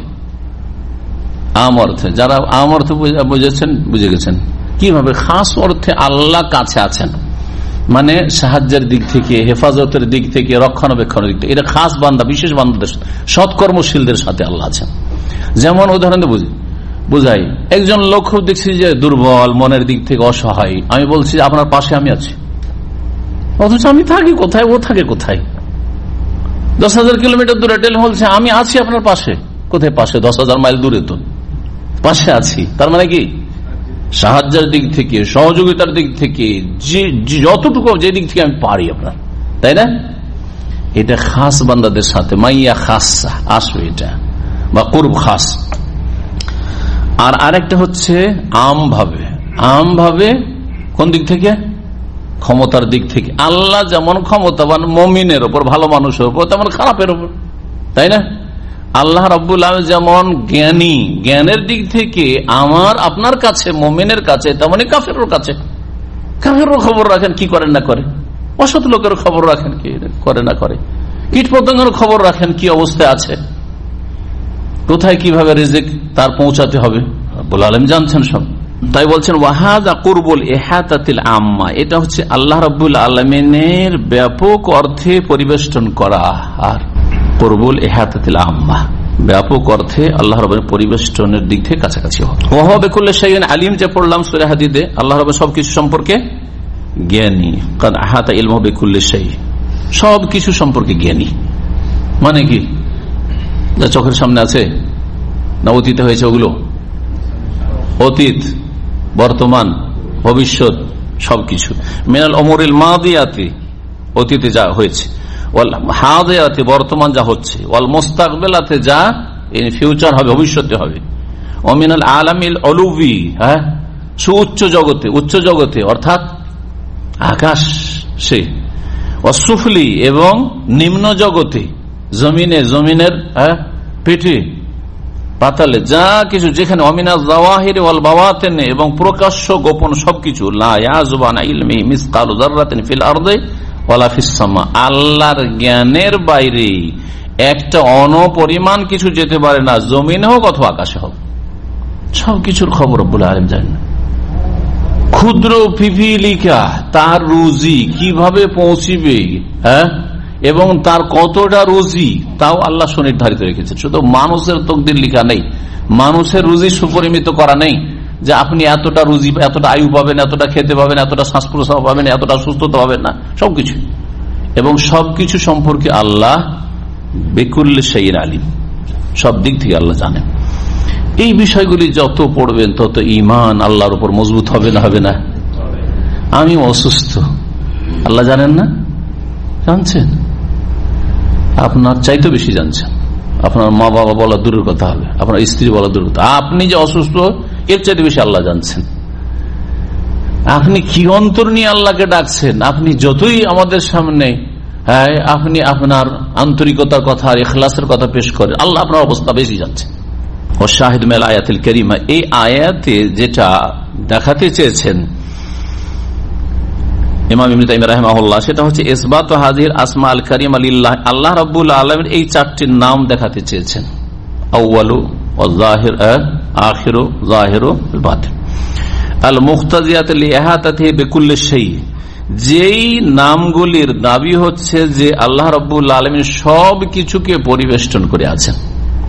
আম অর্থে। যারা আম অর্থে বুঝেছেন বুঝে গেছেন। কিভাবে? খাস অর্থে আল্লাহ কাছে আছেন, মানে সাহায্যের দিক থেকে, হেফাজতের দিক থেকে, রক্ষণাবেক্ষণের দিক থেকে, এটা খাস বান্দা, বিশেষ বান্দাদের, সৎকর্মশীলদের সাথে আল্লাহ আছেন। যেমন উদাহরণ বুঝি বুঝাই, একজন লোক খুব দেখছি যে দুর্বল, মনের দিক থেকে অসহায়, আমি বলছি আপনার পাশে আমি আছি, অথচ আমি থাকি কোথায়, ও থাকে কোথায়, দশ হাজার কিলোমিটার দূরে, টেলিফোন বলছে আমি আছি আপনার পাশে। কোথায় পাশে? দশ হাজার মাইল দূরে তো পাশে আছি। তার মানে কি? সাহায্যের দিক থেকে, সহযোগিতার দিক থেকে, যতটুকু যে দিক থেকে আমি পারি আপনার, তাই না? এটা খাস বান্দাদের সাথে, মাইয়া খাসা আসবে এটা, বা কুরব খাস। আর আরেকটা হচ্ছে আম ভাবে, আম ভাবে কোন দিক থেকে? ক্ষমতার দিক থেকে। আল্লাহ যেমন ক্ষমতাবান মুমিনের উপর, ভালো মানুষের উপর, তেমন খারাপের উপর, তাই না? আল্লাহ রাব্বুল আলামিন যেমন জ্ঞানী, জ্ঞানের দিক থেকে আমার আপনার কাছে, মুমিনের কাছে, তেমনই কাফেরের কাছে। কাফেরও খবর রাখেন কি করেন না করে, অসৎ লোকের খবর রাখেন কি করে না করে, কীট পতঙ্গের খবর রাখেন কি অবস্থায় আছে, কোথায় কিভাবে রিজিক তার পৌঁছাতে হবে, রাব্বুল আলামিন জানছেন সব। তাই বলছেন ওয়াহাদা কুরবুল ইহাতাতিল আম্মা, এটা হচ্ছে আল্লাহ রাব্বুল আলামিনের ব্যাপক অর্থে পরিবেষ্টন করা। আর কুরবুল ইহাতাতিল আম্মা, ব্যাপক অর্থে আল্লাহ রাব্বুল পরিবেষ্টনের দিক থেকে কাছাকাছি হওয়া। ওয়া হুয়া বিকুল্লি শাইইন আলিম, যে পড়লাম সূরা হাদীদে, আল্লাহ রাব্বুল সবকিছু সম্পর্কে জ্ঞানী। কাদ আহাতা ইলমুহু বিকুল্লি শাই, সবকিছু সম্পর্কে জ্ঞানী। মানে কি, যা চোখের সামনে আছে না অতীতে হয়েছে ওগুলো, অতীত, বর্তমান, ভবিষ্যৎ, সবকিছু। মিনাল উমুরিল মাদিয়াতি, অতীতে যা হয়েছে, ওয়াল হাদিয়াতি, বর্তমান যা হচ্ছে, ওয়াল মুস্তাকবিলাতে, যা ইন ফিউচার হবে, ভবিষ্যতে হবে। ও মিনাল আলামিল উলুবি, হ্যাঁ, সুউচ্চ জগতে, উচ্চ জগতে অর্থাৎ আকাশ সে, ওয়াসুফলি, এবং নিম্ন জগতে, জমিনে, জমিনের হ্যাঁ পেটে, পাতালে, যা কিছু যেখানে, অমিনা জাওয়াহির ওয়াল বাওয়াতিন, এবং প্রকাশ্য গোপন সবকিছু। লা ইয়াযুবু আন ইলমি মিসকালু যাররাতিন ফিল আরদি ওয়ালা ফিস সামা, আল্লাহর জ্ঞানের বাইরে একটা অণুপরিমাণ কিছু যেতে পারে না, জমিনে হোক অথবা আকাশে হোক, সবকিছুর খবর রব্বুল আলামিন জানেন। ক্ষুদ্র পিপিলিকা তার রুজি কিভাবে পৌঁছিবে, হ্যাঁ, এবং তার কতটা রুজি তাও আল্লাহ সুনির্ধারিত রেখেছেন। শুধু মানুষের তকদির লিখা নেই, মানুষের রুজি সুপরিমিত করা নেই যে আপনি এতটা রুজি, এতটা আয়ু পাবেন, এতটা খেতে পাবেন, এতটা শ্বাস প্রশ্বাস পাবেন, এতটা সুস্থতা পাবেন না, সবকিছু। এবং সবকিছু সম্পর্কে আল্লাহ বিকুল্লি শাইইন আলিম, সব দিক থেকে আল্লাহ জানেন। এই বিষয়গুলি যত পড়বেন তত ঈমান আল্লাহর উপর মজবুত হবে না হবে না? আমি অসুস্থ, আল্লাহ জানেন না? জানছেন, আপনার চাইতে বেশি জানছেন। আপনার মা বাবা বলা দূরের কথা হবে, আপনার স্ত্রী বলা দূরের কথা, আপনি যে অসুস্থ এর চাইতে বেশি আল্লাহ জানছেন। আপনি কি অন্তর নিয়ে আল্লাহকে ডাকছেন, আপনি যতই আমাদের সামনে হ্যাঁ আপনি আপনার আন্তরিকতার কথা আর ইখলাসের কথা পেশ করেন, আল্লাহ আপনার অবস্থা বেশি জানছেন। ও শাহিদ মেল আয়াতুল কারিমা, এই আয়াতে যেটা দেখাতে চেয়েছেন ইমাম ইবনে তাইমিয়া রাহিমাহুল্লাহ, সেটা হচ্ছে ইসবাত হাযিহিল আসমা আল কারিমা লিল্লাহ, আল্লাহ রাব্বুল আলামিন এই চারটি নাম দেখাতে চেয়েছেন। আউয়ালু ওয়া যাহির, আখিরু, যাহিরু, বাতিন। আল মুখতাজিয়াত লিইহাতাতিহি বিকুল্লি শাই, যেই নামগুলির দাবি হচ্ছে যে আল্লাহ রাব্বুল আলামিন সব কিছুকে পরিবেষ্টন করে আছেন,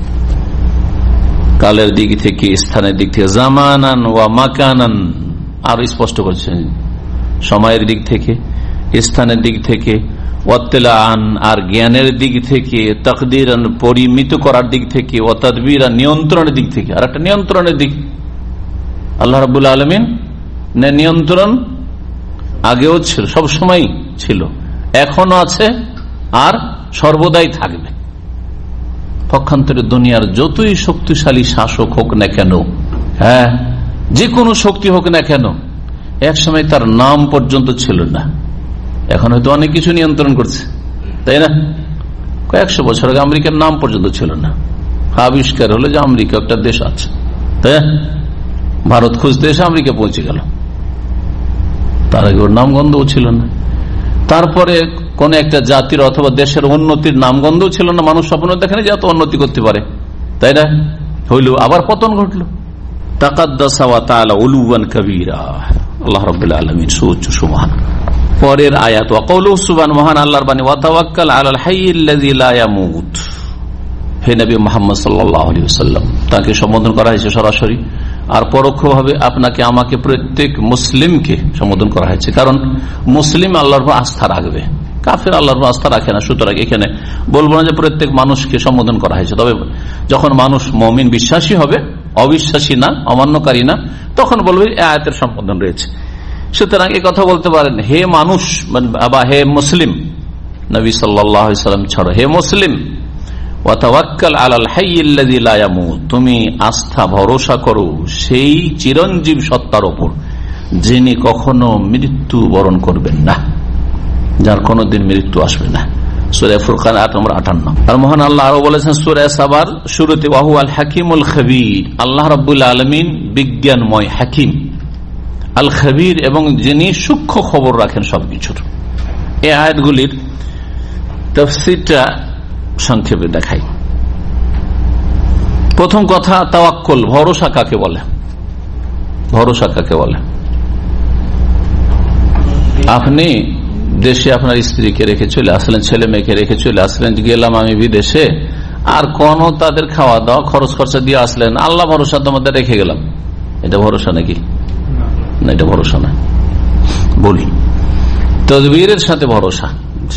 কালের দিক থেকে, স্থানের দিক থেকে, জামানান ওয়া মাকানান, আর স্পষ্ট করছেন সময়ের দিক থেকে, স্থানের দিক থেকে, ওয়াত্তিলাআন, আর জ্ঞানের দিক থেকে, তাকদীরান, পরিমিত করার দিক থেকে, ওয়া তাদবীরান, নিয়ন্ত্রণের দিক থেকে। আর একটা নিয়ন্ত্রণের দিক, আল্লাহ রাব্বুল আলামিন নিয়ন্ত্রণ আগেও ছিল, সবসময় ছিল, এখনো আছে, আর সর্বদাই থাকবে। পক্ষান্তরে দুনিয়ার যতই শক্তিশালী শাসক হোক না কেন, হ্যাঁ, যে কোনো শক্তি হোক না কেন, এক সময় তার নাম পর্যন্ত ছিল না, এখন হয়তো অনেক কিছু নিয়ন্ত্রণ করছে, তাই না? কয়েকশো বছর আগে আমেরিকার নাম পর্যন্ত ছিল না, আবিষ্কার হলো যে আমেরিকা একটা দেশ আছে, তাই না? ভারত খুঁজতে এসে আমেরিকা পৌঁছে গেল, তার আগে ওর নামগন্ধও ছিল না। তারপরে কোন একটা জাতির অথবা দেশের উন্নতির নামগন্ধও ছিল না, মানুষ স্বপ্ন দেখেনি যে এত উন্নতি করতে পারে, তাই না? হইল, আবার পতন ঘটল। তাকাদ্দাসা ওয়া তাআলা উলুওয়ান কাবীরা, আল্লাহ রাব্বুল আলামিন সুউচ্চ সুবহান। পরের আয়াত, ওয়া কওলুহু সুবহান, মহান আল্লাহর বাণী, ওয়া তাওয়াক্কাল আলাল হাইয়্যিল্লাযী লা ইয়ামুত। হে নবী মুহাম্মদ সাল্লাল্লাহু আলাইহি ওয়াসাল্লাম, তাকে সম্বোধন করা হয়েছে সরাসরি, আর পরোক্ষভাবে আপনাকে, আমাকে, প্রত্যেক মুসলিমকে সম্বোধন করা হয়েছে, কারণ মুসলিম আল্লাহর উপর আস্থা রাখবে, কাফের আল্লাহর উপর আস্থা রাখে না। সুতরাং এখানে বলবো না যে প্রত্যেক মানুষকে সম্বোধন করা হয়েছে, তবে যখন মানুষ মুমিন বিশ্বাসী হবে, অবিশ্বাসী না, অমান্যকারী না, তখন বলবে এই আয়াতের সম্বোধন রয়েছে। সুতরাং এই কথা বলতে পারেন, হে মানুষ বা হে মুসলিম, নবী সাল্লাল্লাহু আলাইহি ওয়াসাল্লাম ছাড়ো, হে মুসলিম, ওয়া তাওয়াক্কাল আলাল হাইয়্যিল্লাযী লা ইয়ামুত, তুমি আস্থা ভরসা করো সেই চিরঞ্জীব সত্তার উপর যিনি কখনো মৃত্যু বরণ করবেন না, যার কোনদিন মৃত্যু আসবে না। সূরা ফুরকান আয়াত নম্বর আটান্ন। আর মহান আল্লাহ আরো বলেছেন সূরা সাবার শুরুতে, ওয়া হুয়াল হাকিমুল খাবীর, আল্লাহ রাব্বুল আলামিন বিজ্ঞানময়, হাকিম, আল খাবীর এবং যিনি সূক্ষ্ম খবর রাখেন সবকিছুর। এই আয়াতগুলির তাফসীরটা সংক্ষেপে দেখাই। প্রথম কথা, তাওয়াক্কুল, ভরসা কাকে বলে? ভরসা কাকে বলে? আপনি দেশে আপনার স্ত্রীকে রেখে চলে আসলেন, ছেলে মেয়েকে রেখে চলে আসলেন, গেলাম আমি বিদেশে, আর কোন তাদের খাওয়া দাওয়া খরচ খরচা দিয়ে আসলেন, আল্লাহ ভরসা তোমাদের রেখে গেলাম, এটা ভরসা নাকি? না, এটা ভরসা না। বলি তদবীরের সাথে ভরসা।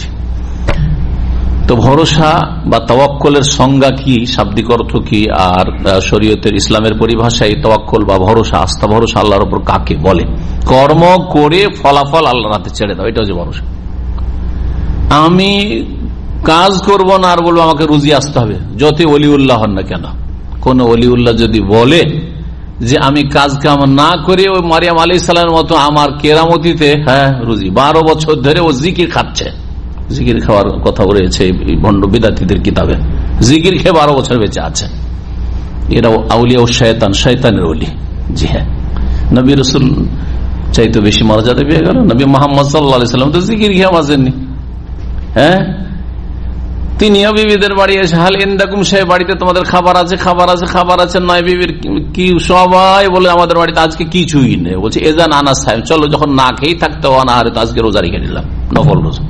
তো ভরসা বা তাওয়াক্কুলের সংজ্ঞা কি, শাব্দিক অর্থ কি, আর শরীয়তের ইসলামের পরিভাষায় তাওয়াক্কুল বা ভরসা, আস্থা ভরসা আল্লাহর উপর কাকে বলে? কর্ম করে ফলাফল আল্লাহর হাতে ছেড়ে দাও, এটা হচ্ছে ভরসা। আমি কাজ করব না আর বলবো আমাকে রুজি আসতে হবে, যত ওলিউল্লাহ হন না কেন। কোন ওলিউল্লাহ যদি বলে যে আমি কাজ কাম না করে ওই মারিয়াম আলাইহিস সালামের মতো আমার কেরামতিতে হ্যাঁ রুজি, বারো বছর ধরে ও জিকির খাচ্ছে, জিকির খাওয়ার কথা রয়েছে ভণ্ড বিদাতীদের কিতাবে, জিকির খেয়ে বারো বছর বেঁচে আছে। এরাও আউলিয়া ও শয়তান, শয়তানের ওলি। জি হ্যাঁ, নবী রাসূল চাইতে বেশি মর্যাদা পেয়ে গেল। নবী মুহাম্মদ সাল্লাল্লাহু আলাইহি ওয়াসাল্লাম তো জিকির খেয়ে বাঁচেননি। হ্যাঁ, তিনিও বিবিদের বাড়ি এসে হাল ইনদাকুম, সে বাড়িতে তোমাদের খাবার আছে, খাবার আছে, খাবার আছে, নয় বিবির কি? সবাই বলে আমাদের বাড়িতে আজকে কিছুই নেই। বলছে এজান আনাস সাহেব, চলো যখন না খেয়েই থাকতে অনাহারে, তো আজকে রোজা রেখে নিলাম, নকল রোজা।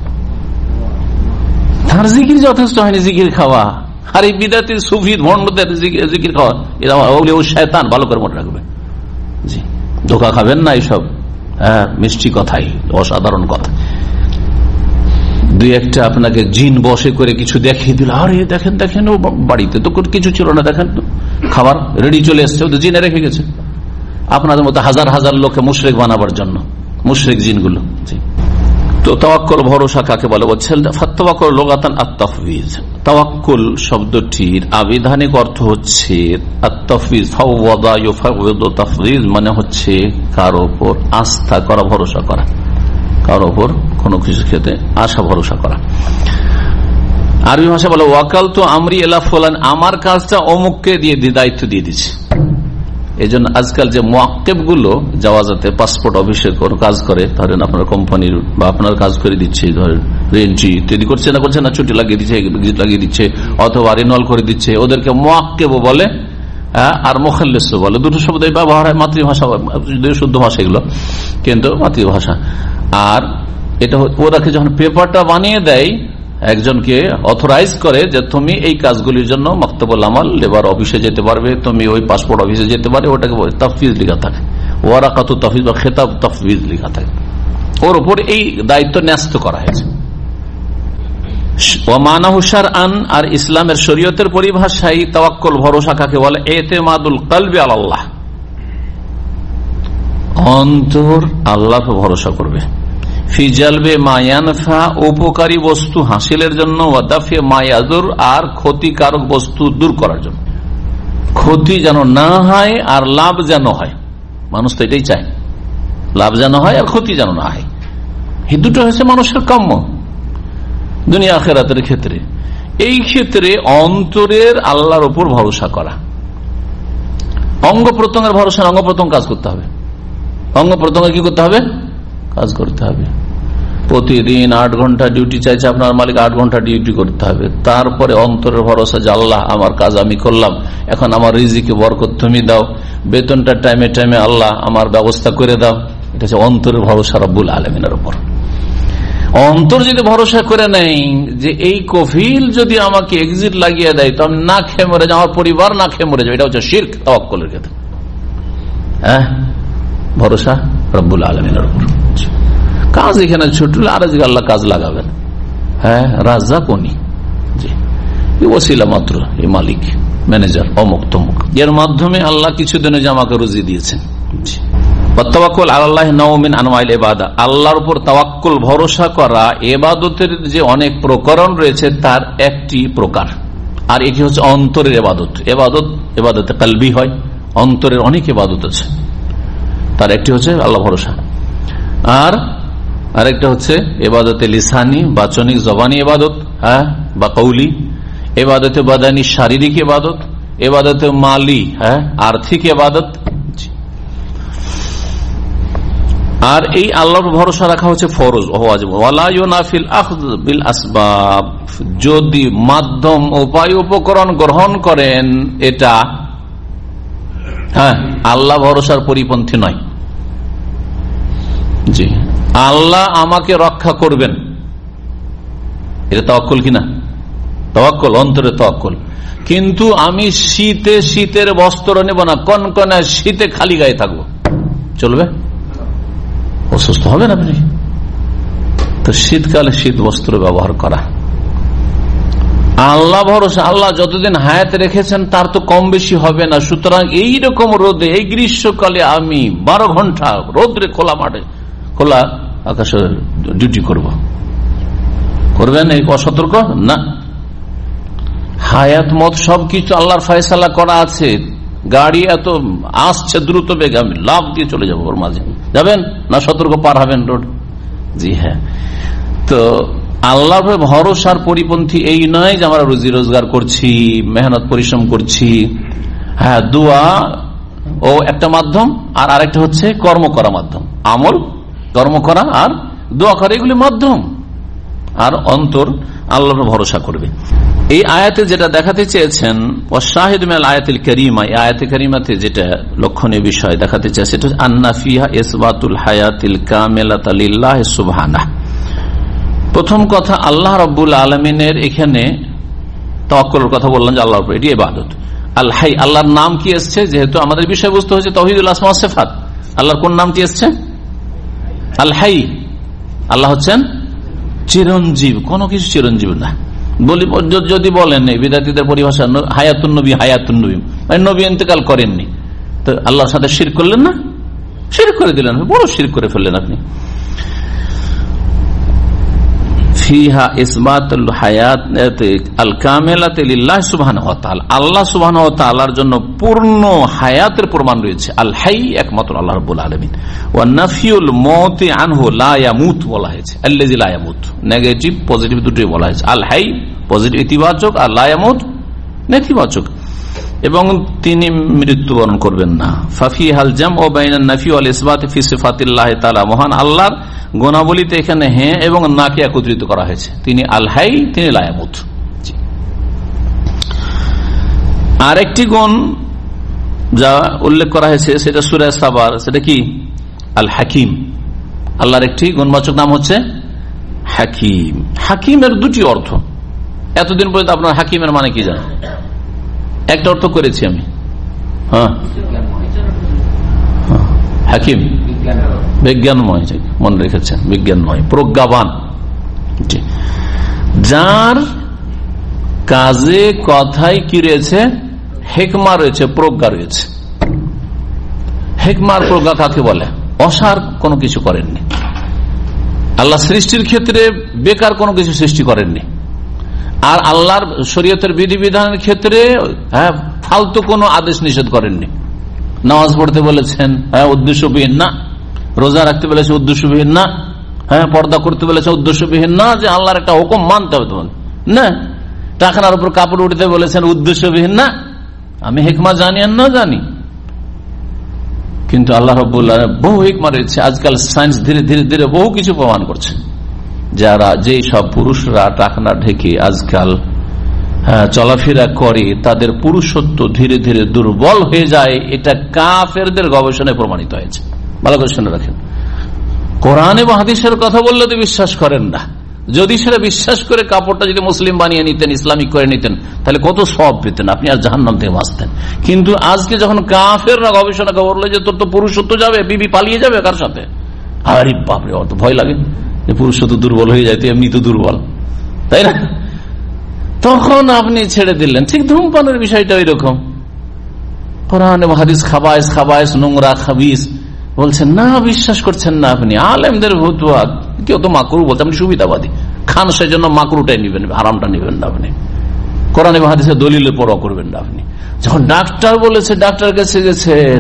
তার জিকির যথেষ্ট হয়নি, জিকির খাওয়া। আর এই বিদাতি সুফি ভণ্ডদের জিকির খাওয়া, এরা শয়তান, ভালো করে মনে রাখবে। জি, ধোকা খাবেন না এইসব হ্যাঁ মিষ্টি কথাই, অসাধারণ কথা। দুই একটা আপনাকে জিন বসে করে কিছু দেখিয়ে দিল, আরে দেখেন দেখেন ও বাড়িতে তো কিছু ছিল না, দেখেন খাবার রেডি চলে এসছে, ও তো জিনে রেখে গেছে। আপনাদের মতো হাজার হাজার লোককে মুশরিক বানাবার জন্য, মুশরিক জিনগুলো। জি, তো তাওয়াক্কুল ভরসা কাকে বলে? বলছেন ফাত্তাওয়াক্কুল লুগাতান আত-তাফওয়িজ। তাওয়াক্কুল শব্দটির আবিধানিক অর্থ হচ্ছে আত-তাফওয়িজ, ফাওয়াদা ইউফাওয়িদু তাফওয়িজ, মানে হচ্ছে কারো উপর আস্থা করা, ভরসা করা, কারো উপর কোনো কিছু ক্ষেত্রে আশা ভরসা করা। আরবি ভাষা বলে ওয়াকালতু আমরি ইলা ফুলান, আমার কাজটা অমুককে দিয়ে দায়িত্ব দিয়ে দিচ্ছে। এই জন্য আজকাল যে মুআক্কিব গুলো জাওয়াজাতে পাসপোর্ট অফিসে কোন কাজ করে, ধরেন আপনার কোম্পানির বা আপনার কাজ করে দিচ্ছে, ধরেন রেন্ট্রি তৈরি করছে না করছে না, ছুটি লাগিয়ে দিচ্ছে, ভিজিট লাগিয়ে দিচ্ছে, অথবা রিনল করে দিচ্ছে, ওদেরকে মুআক্কিব বলে আর মুখাল্লিস বলে। দুটো শব্দ ব্যবহার হয়, মাতৃভাষা, শুদ্ধ ভাষা এগুলো, কিন্তু মাতৃভাষা। আর এটা ওরাকে যখন পেপারটা বানিয়ে দেয়, একজনকে অথরাইজ করে যে তুমি এই কাজগুলির জন্য মাকতাবুল আমাল লেবার অফিসে যেতে পারবে, তুমি ওই পাসপোর্ট অফিসে যেতে পারবে, ওটাকে তাফওয়িজ লেখা থাকে, ওয়ারাকাতু তাফওয়িজ বা খেতাব তাফওয়িজ লেখা থাকে। ওর উপর এই দায়িত্ব ন্যস্ত করা হয়েছে। ওয়া মানাহু শারআন, আর ইসলামের শরীয়তের পরিভাষায় তাওয়াক্কুল ভরসা কাকে বলে? ইতিমাদুল কলবি আলাল্লাহ, অন্তর আল্লাহর উপর ভরসা করবে। ফি জালবে মা ইয়ানফা, উপকারী বস্তু হাসিলের জন্য, ওয়া দাফি মা ইয়াজুর, আর ক্ষতিকারক বস্তু দূর করার জন্য। ক্ষতি যেন না হয় আর লাভ যেন হয়, মানুষ তো এটাই চায়, লাভ যেন হয় আর ক্ষতি যেন না হয়। এই দুটো হচ্ছে মানুষের কাম্য দুনিয়া আখিরাতের ক্ষেত্রে। এই ক্ষেত্রে অন্তরের আল্লাহর উপর ভরসা করা। অঙ্গ প্রত্যঙ্গের ভরসা, অঙ্গ প্রত্যঙ্গ কাজ করতে হবে, অঙ্গ প্রত্যঙ্গে কি করতে হবে? কাজ করতে হবে। প্রতিদিন আট ঘন্টা ডিউটি চাইছে আপনার মালিক, আট ঘন্টা ডিউটি করতে হবে। তারপরে অন্তরের ভরসা যে আল্লাহ আমার কাজ আমি করলাম, এখন আমার রিজিকে বরকত তুমি দাও, বেতনটা টাইমে টাইমে আল্লাহ আমার ব্যবস্থা করে দাও। এটা হচ্ছে অন্তরের ভরসা রব্বুল আলামিনের উপর। অন্তর যদি ভরসা করে নেই যে এই কফিল যদি আমাকে এক্সিট লাগিয়ে দেয় তো আমি না খেয়ে মরে যাও, আমার পরিবার না খেয়ে মরে যাও, এটা হচ্ছে শিরক তাওয়াক্কুলের ক্ষেত্রে। হ্যাঁ, ভরসা রব্বুল আলামিনের উপর। কাজ এখানে ছুটলে আর আল্লাহ কাজ লাগাবেন। হ্যাঁ, রাজ্জাক উনি, জি, ওসিলা মাত্র, এই মালিক ম্যানেজার অমুক তমুক, এর মাধ্যমে আল্লাহ কিছুদিনে আমাকে রুজি দিয়েছেন। আল্লাহর উপর তাওয়াক্কুল ভরসা করা ইবাদতের যে অনেক প্রকরণ রয়েছে তার একটি প্রকার, আর এটি হচ্ছে অন্তরের ইবাদত। ইবাদত ইবাদতে কলবি হয়, অন্তরের অনেক ইবাদত আছে। তার একটি হচ্ছে আল্লাহ ভরসা, আর আরেকটা হচ্ছে ইবাদতে লিসানি, বাচনিক জবানি ইবাদত, হ্যাঁ, বা কৌলি, ইবাদতে বাদানি শারীরিক ইবাদত, ইবাদতে মালি, হ্যাঁ, আর্থিক ইবাদত। আর এই আল্লাহর ভরসা রাখা হচ্ছে ফরজ ও ওয়াজিব। ওয়ালা ইউনাফিল আখয বিল আসবাব, যদি মাধ্যম উপায় উপকরণ গ্রহণ করেন এটা হ্যাঁ আল্লাহ ভরসার পরিপন্থী নয়। জি, আল্লাহ আমাকে রক্ষা করবেন, এটা তাওয়াক্কুল কিনা? তাওয়াক্কুল, অন্তরে তাওয়াক্কুল। কিন্তু আমি শীতে শীতের বস্ত্র নেব না, কনকনে শীতে খালি গায়ে থাকবো, চলবে? অসুস্থ হবেন আপনি। তো শীতকালে শীত বস্ত্র ব্যবহার করা। আল্লাহ ভরসা, আল্লাহ যতদিন হায়াত রেখেছেন তার তো কম বেশি হবে না, সুতরাং এইরকম রোদে, এই গ্রীষ্মকালে আমি বারো ঘন্টা রোদ্রে খোলা মাঠে খোলা আকাশে ডিউটি করব, করবেন এই অসতর্ক না। হায়াত মত সবকিছু আল্লাহর ফয়সালা করা আছে। গাড়ি এত আসছে দ্রুত বেগে, আমি লাফ দিয়ে চলে যাবো ওর মাঝে, যাবেন না সতর্ক পার হবেন রোড? জি হ্যাঁ। তো আল্লাহর ভরসার পরিপন্থী এই নয় যে আমরা রুজি রোজগার করছি, মেহনত পরিশ্রম করছি, হ্যাঁ দোয়া ও একটা মাধ্যম, আর আরেকটা হচ্ছে কর্ম করা মাধ্যম, আমল কর্ম করা আর দোয়া করা, এগুলি মাধ্যম। আর অন্তর আল্লাহর ভরসা করবে। এই আয়াতে যেটা দেখাতে চেয়েছেন, ওয়াশাহিদ মিনাল আয়াতিল কারীমা, এই আয়াতে কারীমাতে যেটা লক্ষণীয় বিষয় দেখাতে চেয়েছে সেটা আন্না ফিহা ইসবাতুল হায়াতিল কামিলাতা লিল্লাহি সুবহানাহু। প্রথম কথা, আল্লাহ রাব্বুল আলামিনের এখানে তাওয়াক্কুলের কথা বললাম যে আল্লাহর উপর, এটি ইবাদত। আল হাই, আল্লাহর নাম কি এসছে? যেহেতু আমাদের বিষয়বস্তু হচ্ছে তাওহীদুল আসমা ওয়াস সিফাত, আল্লাহর কোন নামটি এসছে? আল হাই। আল্লাহ হচ্ছেন চিরঞ্জীব, কোনো কিছু চিরঞ্জীব না। বলি যদি বলেন বিদাতীদের পরিভাষা হায়াতুন নবী, হায়াতুন নবী, নবী ইন্তেকাল করেননি, তো আল্লাহর সাথে শিরক করলেন না? শিরক করে দিলেন, বড় শিরক করে ফেললেন আপনি। ফিহা ইসবাতুল হায়াত আল কামিলাতি লিল্লাহি সুবহানাহু ওয়া তাআলা, আল্লাহ সুবহানাহু ওয়া তাআলার জন্য পূর্ণ হায়াতের প্রমাণ রয়েছে। আল হাই একমাত্র আল্লাহ রাব্বুল আলামিন। ওয়া নাফিউল মউতি আনহু লা ইয়ামুত বলা হয়েছে, আল্লাযী লা ইয়ামুত, নেগেটিভ পজিটিভ দুটোই বলা হয়েছে। আল হাই পজিটিভ ইতিবাচক, আর লা ইয়ামুত নেতিবাচক, এবং তিনি মৃত্যুবরণ করবেন না। ফাফিহাল জামউ বাইনান নাফি ওয়াল ইসবাত ফি সিফাতিল্লাহি তাআলা, মহান আল্লাহর গুণাবলীতে এখানে হ্যাঁ এবং নাকে একত্রিত করা হয়েছে। তিনি আল হাই, তিনি লা ইয়ামুত। আরেকটি গুণ যা উল্লেখ করা হয়েছে সেটা সূরা সাবার, সেটা কি? আল হাকিম। আল্লাহর একটি গুণবাচক নাম হচ্ছে হাকিম। হাকিমের দুটি অর্থ। এতদিন পর্যন্ত আপনার হাকিমের মানে কি জানেন? একটা অর্থ করেছি আমি, হ্যাঁ হাকিম বিজ্ঞানময়, মনে রেখেছেন, বিজ্ঞানময়, প্রজ্ঞাবান, যার কাজে কথায় কি রয়েছে? হেকমা রয়েছে, প্রজ্ঞা রয়েছে। হেকমার প্রজ্ঞা কাকে বলে? অসার কোনো কিছু করেননি আল্লাহ, সৃষ্টির ক্ষেত্রে বেকার কোনো কিছু সৃষ্টি করেননি, আর আল্লাহর শরীয়তের বিধিবিধানের ক্ষেত্রে হ্যাঁ ফালতু কোনো আদেশ নিষেধ করেননি। নামাজ পড়তে বলেছেন, হ্যাঁ উদ্দেশ্যবিহীন না। রোজা রাখতে বলেছে, উদ্দেশ্যবিহীন না। হ্যাঁ পর্দা করতে বলেছে, উদ্দেশ্যবিহীন না, যে আল্লাহর একটা হুকুম মানতে হবে তোমার না। টাকার উপর কাপড় উঠতে বলেছেন, উদ্দেশ্যবিহীন না। আমি হিকমা জানি আর না জানি, কিন্তু আল্লাহ রাব্বুল আলামিন বহু হিকমা রয়েছে। আজকাল সায়েন্স ধীরে ধীরে ধীরে বহু কিছু প্রমাণ করছে। যারা যেই সব পুরুষরা টাকনা ঢেকে আজকাল চলাফেরা করে, তাদের পুরুষত্ব ধীরে ধীরে দুর্বল হয়ে যায়, এটা কাফেরদের গবেষণায় প্রমাণিত হয়েছে। ভালো করে শুনে রাখেন, কোরআন এবং হাদিসের কথা বললে তো বিশ্বাস করেন না। যদি সেটা বিশ্বাস করে কাপড়টা যদি মুসলিম বানিয়ে নিতেন, ইসলামিক করে নিতেন, তাহলে কত সওয়াব পেতেন আপনি, আর জাহান্নাম থেকে বাঁচতেন। কিন্তু আজকে যখন কাফেররা গবেষণা করলো যে তোর তো পুরুষত্ব যাবে, বিবি পালিয়ে যাবে কার সাথে, আরে বাপরে, অত ভয় লাগে যে পুরুষত্ব দুর্বল হয়ে যায়, এমনি তো দুর্বল, তাই না? তখন আপনি ছেড়ে দিলেন। ঠিক ধূমপানের বিষয়টা ওই রকম। কোরআন এবং হাদিস খাবাইস খাবাইস নোংরা খাবিস বলছেন না, বিশ্বাস করছেন না আপনি। আলেমদের ফতোয়া, কেউ তো মাকরু বলছে, আপনি সুবিধাবাদী, খান সেজন্য মাকরুটাই নিবেন, হারামটা নিবেন না আপনি। কোরআন এবং হাদিসের দলিলের পরোয়া করবেন না আপনি। যখন ডাক্তার বলেছে, ডাক্তার কাছে গেছেন,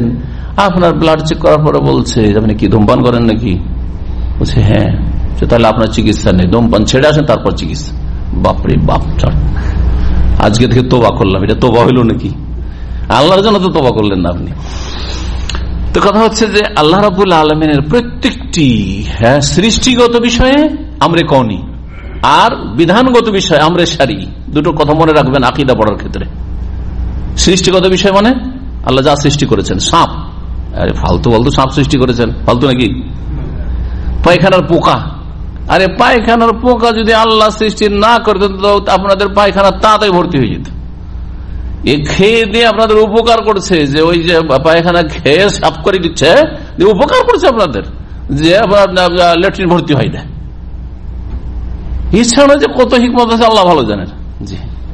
আপনার ব্লাড চেক করার পরে বলছে আপনি কি ধূমপান করেন নাকি? বলছে হ্যাঁ। তাহলে আপনার চিকিৎসা নেই, ধূমপান ছেড়ে আসেন তারপর চিকিৎসা। বাপরে বাপ, আজকে থেকে তোবা করলাম, এটা তোবা হইল নাকি? আল্লাহর জন্য তো তোবা করলেন না আপনি। তো কথা হচ্ছে যে আল্লাহ রাব্বুল আলামিনের প্রত্যেকটি হ্যাঁ সৃষ্টিগত বিষয়ে আমরে কওনি আর বিধানগত বিষয় আমরে শারঈ, দুটো কথা মনে রাখবেন আকীদা পড়ার ক্ষেত্রে। সৃষ্টিগত বিষয় মানে আল্লাহ যা সৃষ্টি করেছেন, সাপ, আরে ফালতু ফালতু সাপ সৃষ্টি করেছেন, ফালতু নাকি? পায়খানার পোকা, আরে পায়খানার পোকা যদি আল্লাহ সৃষ্টি না করতেন তো আপনাদের পায়খানা তাড়াতাড়ি ভর্তি হয়ে যেত। এ খেয়ে দিয়ে আপনাদের উপকার করছে, যে ওই যে পায়খানা খেয়ে সাফ করে দিচ্ছে, উপকার করছে আপনাদের, যে ল্যাট্রিন ভর্তি হয় না। এছাড়া যে কত হিকমত আছে আল্লাহ ভালো জানেন। জি,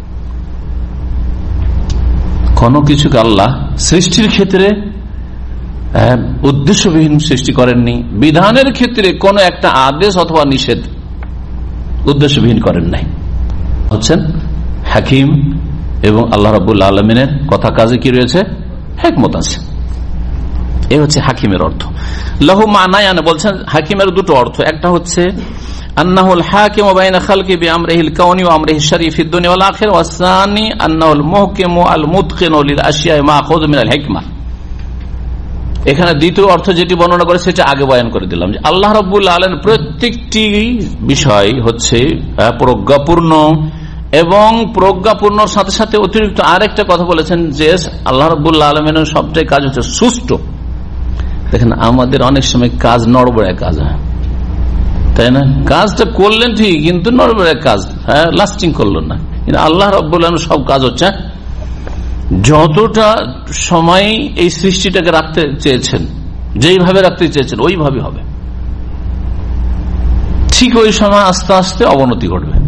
কোন কিছুকে আল্লাহ সৃষ্টির ক্ষেত্রে উদ্দেশ্যবিহীন সৃষ্টি করেননি, বিধানের ক্ষেত্রে কোন একটা আদেশ অথবা নিষেধ উদ্দেশ্যবিহীন করেন নাই। হচ্ছেন হাকিম, এবং আল্লাহ রাব্বুল আলামিনের কথা কাজে কি রয়েছে? হিকমত আছে। এই হচ্ছে হাকিমের অর্থ। লাহু মানায়ান বলছেন হাকিমের দুটো অর্থ, একটা হচ্ছে আন্নাহুল হাকিমু বাইনা খালকি বিআমরিহিল কাউনি ওয়া আমরিহিশ শারঈ ফিদ দুনিয়া ওয়াল আখিরা, ওয়াস সানি আন্নাহুল মুহকিমু আল মুতকিনু লিল আশিয়া'i মা'খুযু মিনাল হিকমা। এখানে দ্বিতীয় অর্থ যেটি বর্ণনা করে সেটা আগে বয়ান করে দিলাম, যে আল্লাহ রাব্বুল আলামিন প্রত্যেকটি বিষয় হচ্ছে প্রজ্ঞাপূর্ণ, এবং প্রজ্ঞাপূর্ণর সাথে সাথে অতিরিক্ত আরেকটা কথা বলেছেন যে আল্লাহ রাব্বুল আলামিনের সবটাই কাজ হচ্ছে সুষ্ঠু। দেখেন আমাদের অনেক সময় কাজ নড়বড়ে কাজ হয়, তাই না? কাজটা করলেন ঠিক, কিন্তু নড়বড়ে কাজ, হ্যাঁ লাস্টিং করলো না। কিন্তু আল্লাহ রাব্বুল আলামিন সব কাজ হচ্ছে যতটা সময় এই সৃষ্টিটাকে রাখতে চেয়েছেন, যেইভাবে রাখতে চেয়েছেন ওইভাবে হবে, ঠিক ওই সময় আস্তে আস্তে অবনতি ঘটবে।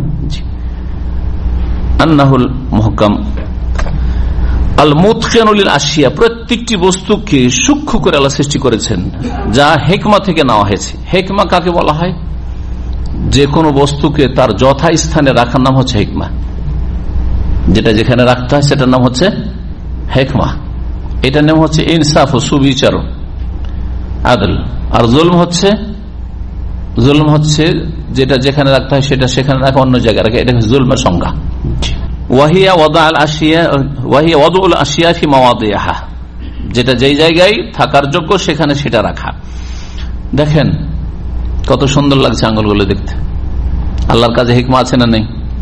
আন্নাহুল মুহকাম আল মুতকিনু লিল আশিয়া, প্রত্যেকটি বস্তুকে সূক্ষ্ম করে আল্লাহ সৃষ্টি করেছেন, যা হিকমা থেকে নেওয়া হয়েছে। হিকমা কাকে বলা হয়? যে কোনো বস্তুকে তার যথাস্থানে রাখার নাম হচ্ছে হিকমা। যেটা যেখানে রাখতে হয় সেটার নাম হচ্ছে হিকমা। এটার নাম হচ্ছে ইনসাফ ও সুবিচার, আদল। আর জুলম হচ্ছে জুলম হচ্ছে যেটা যেখানে রাখতে হয় সেটা সেখানে রাখা, অন্য জায়গায় রাখা, এটা জুলমের সংজ্ঞা। ওয়াহিয়া ওয়াদাল আশিয়া ওয়াহিয়া ওয়াদুল আশিয়া ফি মাওয়াদিহা, যেটা যেই জায়গায় থাকার যোগ্য সেখানে সেটা রাখা। দেখেন কত সুন্দর লাগছে আঙ্গুলগুলো দেখতে। আল্লাহর কাছে হিকমা আছে না নেই?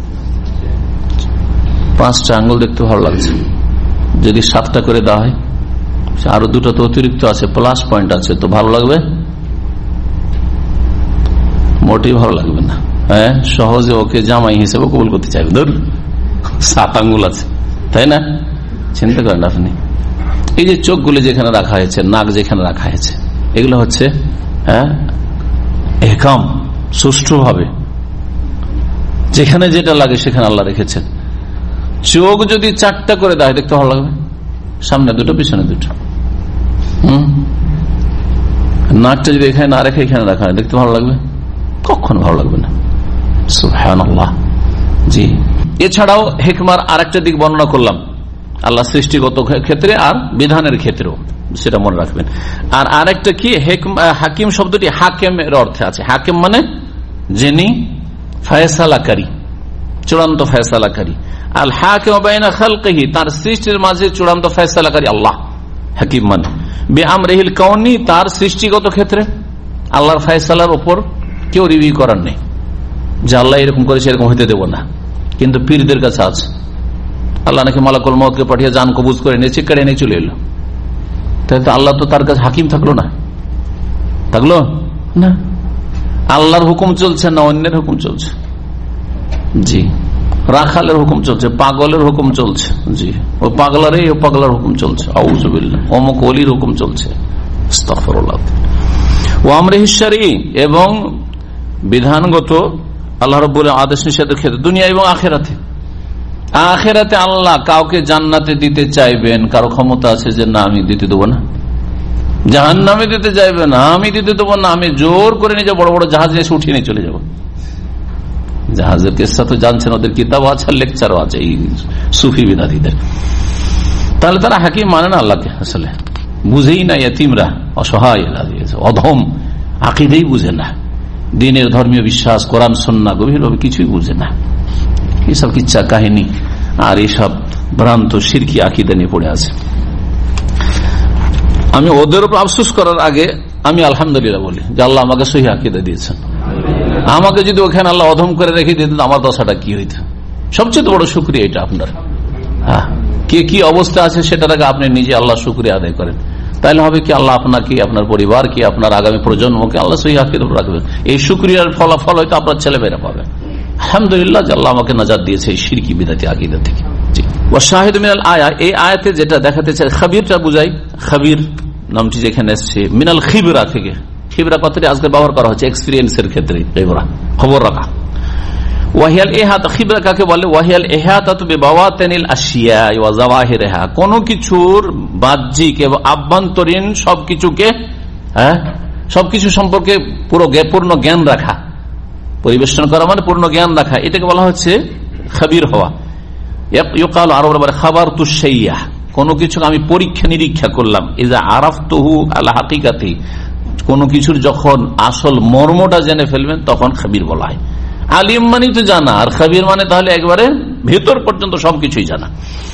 পাঁচটা আঙ্গুল দেখতে ভালো লাগছে, যদি সাতটা করে দেওয়া হয়, আরো দুটো তো অতিরিক্ত আছে, প্লাস পয়েন্ট আছে, তো ভালো লাগবে? মোটেই ভালো লাগবে না। হ্যাঁ, সহজে ওকে জামাই হিসেবে কবুল করতে চাইবে, ধর সাত আঙ্গুল আছে, তাই না? চিন্তা করেন আপনি, এই যে চোখগুলো যেখানে রাখা হয়েছে, নাক যেখানে রাখা হয়েছে, এগুলো হচ্ছে হ্যাঁ এহকাম, সুষ্ঠুভাবে যেখানে যেটা লাগে সেখানে আল্লাহ রেখেছেন। চোখ যদি চারটা করে দেয় দেখতে ভালো লাগবে? সামনে দুটো পিছনে দুটো। হম নাকটা যদি এখানে না রেখে এখানে রাখা হয় দেখতে ভালো লাগবে? কখনো ভালো লাগবে না। সুবহানাল্লাহ। জি, এছাড়াও হিকমার আরেকটা দিক বর্ণনা করলাম, আল্লাহ সৃষ্টিগত ক্ষেত্রে আর বিধানের ক্ষেত্রেও, সেটা মনে রাখবেন। আর আরেকটা কি, হাকিম শব্দটি হাকিমের অর্থে আছে। হাকিম মানে যিনি ফয়সালাকারী, চূড়ান্ত ফয়সালাকারী। আল হাকিম বাইনা খালকিহি, তার সৃষ্টির মাঝে চূড়ান্ত ফয়সালাকারী আল্লাহ। হাকিম মানে বিআমরিহিল কাউনি, তার সৃষ্টিগত ক্ষেত্রে আল্লাহর ফয়সালার উপর কেউ রিভিউ করার নেই, যে আল্লাহ এরকম করেছে এরকম হইতে দেব না। কিন্তু পীরদের কাছে আছে, আল্লাহ নাকি মালাকুল মউতকে পাঠিয়ে জান কবুজ করে নিয়ে চিৎকারে নিয়ে চলে এলো, তাহলে তো আল্লাহ তো তার কাছে হাকিম থাকলো না? থাকলো না। আল্লাহর হুকুম চলছে না অন্যের হুকুম চলছে? জি, রাখালের হুকুম চলছে, পাগলের হুকুম চলছে। জি, ও পাগলার ও পাগলার হুকুম চলছে, আউযুবিল্লাহ, অমুক ওলির হুকুম চলছে, আস্তাগফিরুল্লাহ। ও আমরিহিশ শারঈ, এবং বিধানগত আল্লাহ রাব্বুল আদেশ নিষেধের ক্ষেত্রে দুনিয়া এবং আখিরাতে। আখিরাতে আল্লাহ কাউকে জান্নাতে দিতে চাইবেন, কারো ক্ষমতা আছে যে না আমি দিতে দেবো না? জাহান্নামে দিতে চাইবে না, আমি দিতে দেবো না, আমি জোর করে নিয়ে বড় বড় জাহাজ এসে উঠিয়ে নিয়ে চলে যাবো। জাহাজের কিস্সা তো জানছেন, ওদের কিতাব আছে, লেকচারও আছে এই সুফি বিদাতীদের। তাহলে তারা হাকিম মানে না আল্লাহকে আসলে, বুঝেই না, এতিমরা, অসহায়, অধম, আকীদাই বুঝে না, দিনের ধর্মীয় বিশ্বাস, কোরআন সুন্নাহ গভীরভাবে কিছুই বুঝে না, এইসব কিচ্ছা কাহিনী আর এইসব ভ্রান্ত শিরকি আকীদা নিয়ে পড়ে আছে। আমি ওদের উপর আফসোস করার আগে আমি আলহামদুলিল্লাহ বলি যে আল্লাহ আমাকে সহিহ আকীদা দিয়েছেন। আমাকে যদি ওখানে আল্লাহ অধম করে রেখে দিতেন আমার দশাটা কি হইত? সবচেয়ে বড় শুকরিয়া এটা আপনার। হ্যাঁ, কে কি অবস্থা আছে সেটার আগে আপনি নিজে আল্লাহ শুকরিয়া আদায় করেন, তাহলে হবে কি আল্লাহ আপনাকে, আপনার পরিবারকে, আপনার আগামী প্রজন্মকে আল্লাহ সহিহ আকীদা রাখবেন। এই শুকরিয়ার ফলাফল হয়তো আপনার ছেলেমেয়েরা পাবেন। আলহামদুলিল্লাহ যে আল্লাহ আমাকে নাজাত দিয়েছে এই শিরকি বিদাতি আকীদা থেকে। ওয়াশাহিদ মিনাল আয়া, এই আয়াতে যেটা দেখাতে চাই, খাবিরটা বুঝাই। খাবির নামটি যেখানে এসছে মিনাল খিবরা থেকে, খিবরা কথাটি আজকে ব্যবহার করা হচ্ছে এক্সপিরিয়েন্সের ক্ষেত্রে, খবর রাখা। ওয়াহিয়াল ইহাতা, খিবরা কাকে বলে? ওয়াহিয়াল ইহাতাতু বিবাওয়াতিনিল আশিয়া ওয়া যাওয়াহিরিহা, কোন কিছুর বাহ্যিক এবং আভ্যন্তরীণ সবকিছুকে, হ্যাঁ, সবকিছু সম্পর্কে পুরো পূর্ণ জ্ঞান রাখা, পরিবেশন করা মানে পূর্ণ জ্ঞান রাখা, এটাকে বলা হচ্ছে খাবির হওয়া। ইউকাল আরবরা বলে খাবারতু শাইয়া, কোন কিছু আমি পরীক্ষা নিরীক্ষা করলাম। ইজা আরাফতুহু আলা হাকিকাতি, কোন কিছুর যখন আসল মর্মটা জেনে ফেলবেন তখন খাবির বলা হয়। আলিম মানে তো জানা, আর খাবির মানে তাহলে একবারে ভেতর পর্যন্ত সবকিছুই জানা।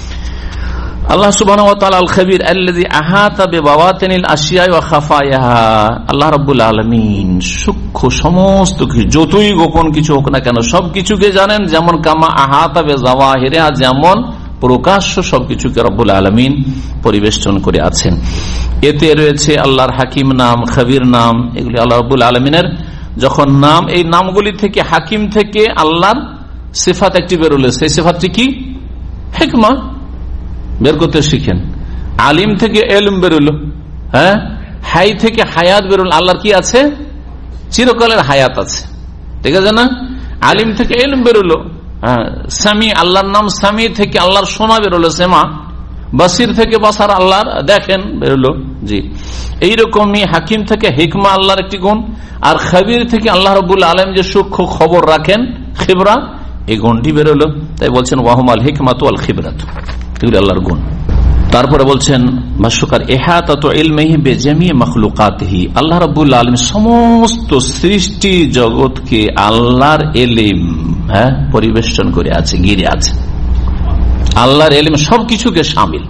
আল্লাহ সুবহানাহু ওয়া তাআলা আল খাবির আল্লাযী আহাতা বিবাওয়াতিনিল আশিয়া ওয়া খাফায়াহা, আল্লাহ রাব্বুল আলামিন সূক্ষ্ম সমস্ত কিছু, যতই গোপন কিছু হোক না কেন সবকিছুকে জানেন। যেমন কামা আহাতা বিজাওয়াহিরিহা, যেমন প্রকাশ্য সবকিছুকে রব্বুল আলামিন পরিবেষ্টন করে আছেন। এতে রয়েছে আল্লাহর হাকিম নাম, খাবির নাম, এগুলি আল্লাহ রাব্বুল আলামিনের যখন নাম, এই নামগুলি থেকে, হাকিম থেকে আল্লাহর সিফাত একটি বেরোলে, সেই সিফাতটি কি? হিকমা, বের করতে শিখেন। আলিম থেকে এলম বেরোলো, হ্যাঁ, হাই থেকে হায়াত বেরোল, আল্লাহর কি আছে? চিরকালের হায়াত আছে, ঠিক আছে না? আলিম থেকে এলম বেরোলো। হ্যাঁ, সামি, আল্লাহর নাম সামি থেকে আল্লাহর শোনা বেরোলো, সেমা। বাসির থেকে বাসার, আল্লাহর দেখেন বেরোলো। জি, এইরকমই হাকিম থেকে হিকমা আল্লাহর একটি গুণ, আর খাবির থেকে আল্লাহ রাব্বুল আলামিন যে সূক্ষ্ম খবর রাখেন, খিবরা, এই গুণটি বেরোলো। তাই বলছেন ওয়াহুমাল হিকমাতু ওয়াল খিবরাতু, এগুলি আল্লাহর গুণ। তারপরে বলছেন ভাষ্যকার, ইহাতাতু ইলমিহি বিজামিই মাখলুকাতিহি, আল্লাহ রাব্বুল আলামিন সমস্ত সৃষ্টি জগৎকে আল্লাহর ইলম, হ্যাঁ, পরিবেষ্টন করে আছে, ঘিরে আছে। আল্লাহর ইলম সবকিছুকে শামিল।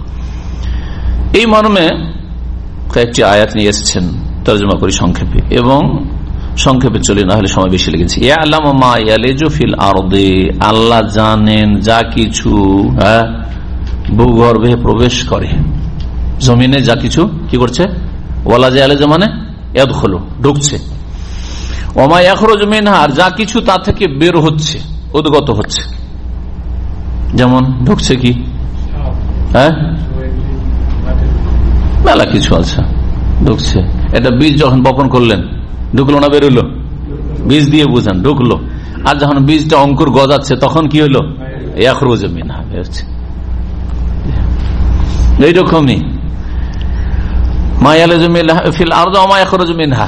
এই মর্মে কয়েকটি আয়াত নিয়ে এসেছেন, তরজমা করি সংক্ষেপে, এবং সংক্ষেপে চলে, না হলে সময় বেশি লেগেছে। ইয়ালামু মা ইয়ালিজু ফিল আরদি, আল্লাহ জানেন যা কিছু, হ্যাঁ, ভূগর্ভে প্রবেশ করে, জমিনে যা কিছু কি করছে, ওয়ালা জায়ালেজ মানে ইয়াদখুলু, ঢুকছে, ওমা ইয়াখরুজু মিনহা, আর যা কিছু তা থেকে বের হচ্ছে, উদ্গত হচ্ছে। যেমন ঢুকছে কি, হ্যাঁ, মেলা কিছু আছে ঢুকছে। এটা বীজ যখন বপন করলেন, ঢুকলো না বেরোলো? বীজ দিয়ে বুঝান, ঢুকলো। আর যখন বীজটা অঙ্কুর গজাচ্ছে তখন কি হলো? ইয়াখরুজু মিনহা, বেরোচ্ছে। এইরকমই মা ইয়ালিজু ফিল আরদি ওয়া মা ইয়াখরুজু মিনহা,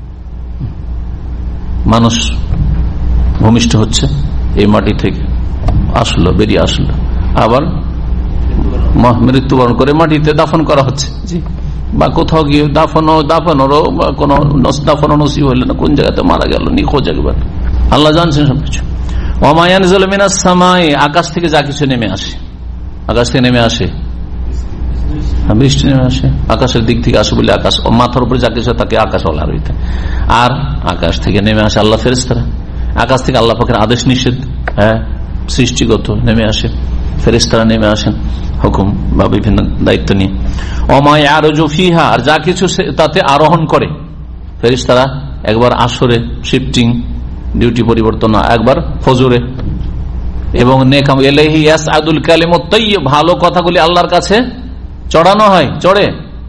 মানুষ ভূমিষ্ঠ হচ্ছে, এই মাটি থেকে আসলো, বেরিয়ে আসলো, আবার মৃত্যুবরণ করে মাটিতে দাফন করা হচ্ছে। জি, বা কোথাও গিয়ে দাফন, দাফনেরও কোন দাফন নসিব হইল না, কোন জায়গাতে মারা গেল, নিখোঁজ একবার, আল্লাহ জানছেন সবকিছু। ওয়া মা ইয়ানজিলু মিনাস সামাই, আকাশ থেকে যা কিছু নেমে আসে, আকাশ থেকে নেমে আসে, বৃষ্টি নেমে আসে, আকাশের দিক থেকে আসে বলে আকাশ, মাথার উপরে যা কিছু তাকে আকাশ বলা হইতে। আর আকাশ থেকে নেমে আসে আল্লাহ ফেরেশতারা, আকাশ থেকে আল্লাহ পাকের আদেশ নিষেধ, হ্যাঁ, সৃষ্টিগত নেমে আসে, ফেরেশতারা নেমে আসেন হুকুম বা বিভিন্ন দায়িত্ব নিয়ে। ওমা ইয়ারজু ফিহা, আর যা কিছু তাতে আরোহণ করে, ফেরেশতারা একবার আসরে শিফটিং ডিউটি পরিবর্তন, একবার ফজরে, এবং নেকাম ইলাইহি ইয়াসআদুল কালিমুত তাইয়্যিব, ভালো কথাগুলি আল্লাহর কাছে চড়ানো হয়, চড়ে।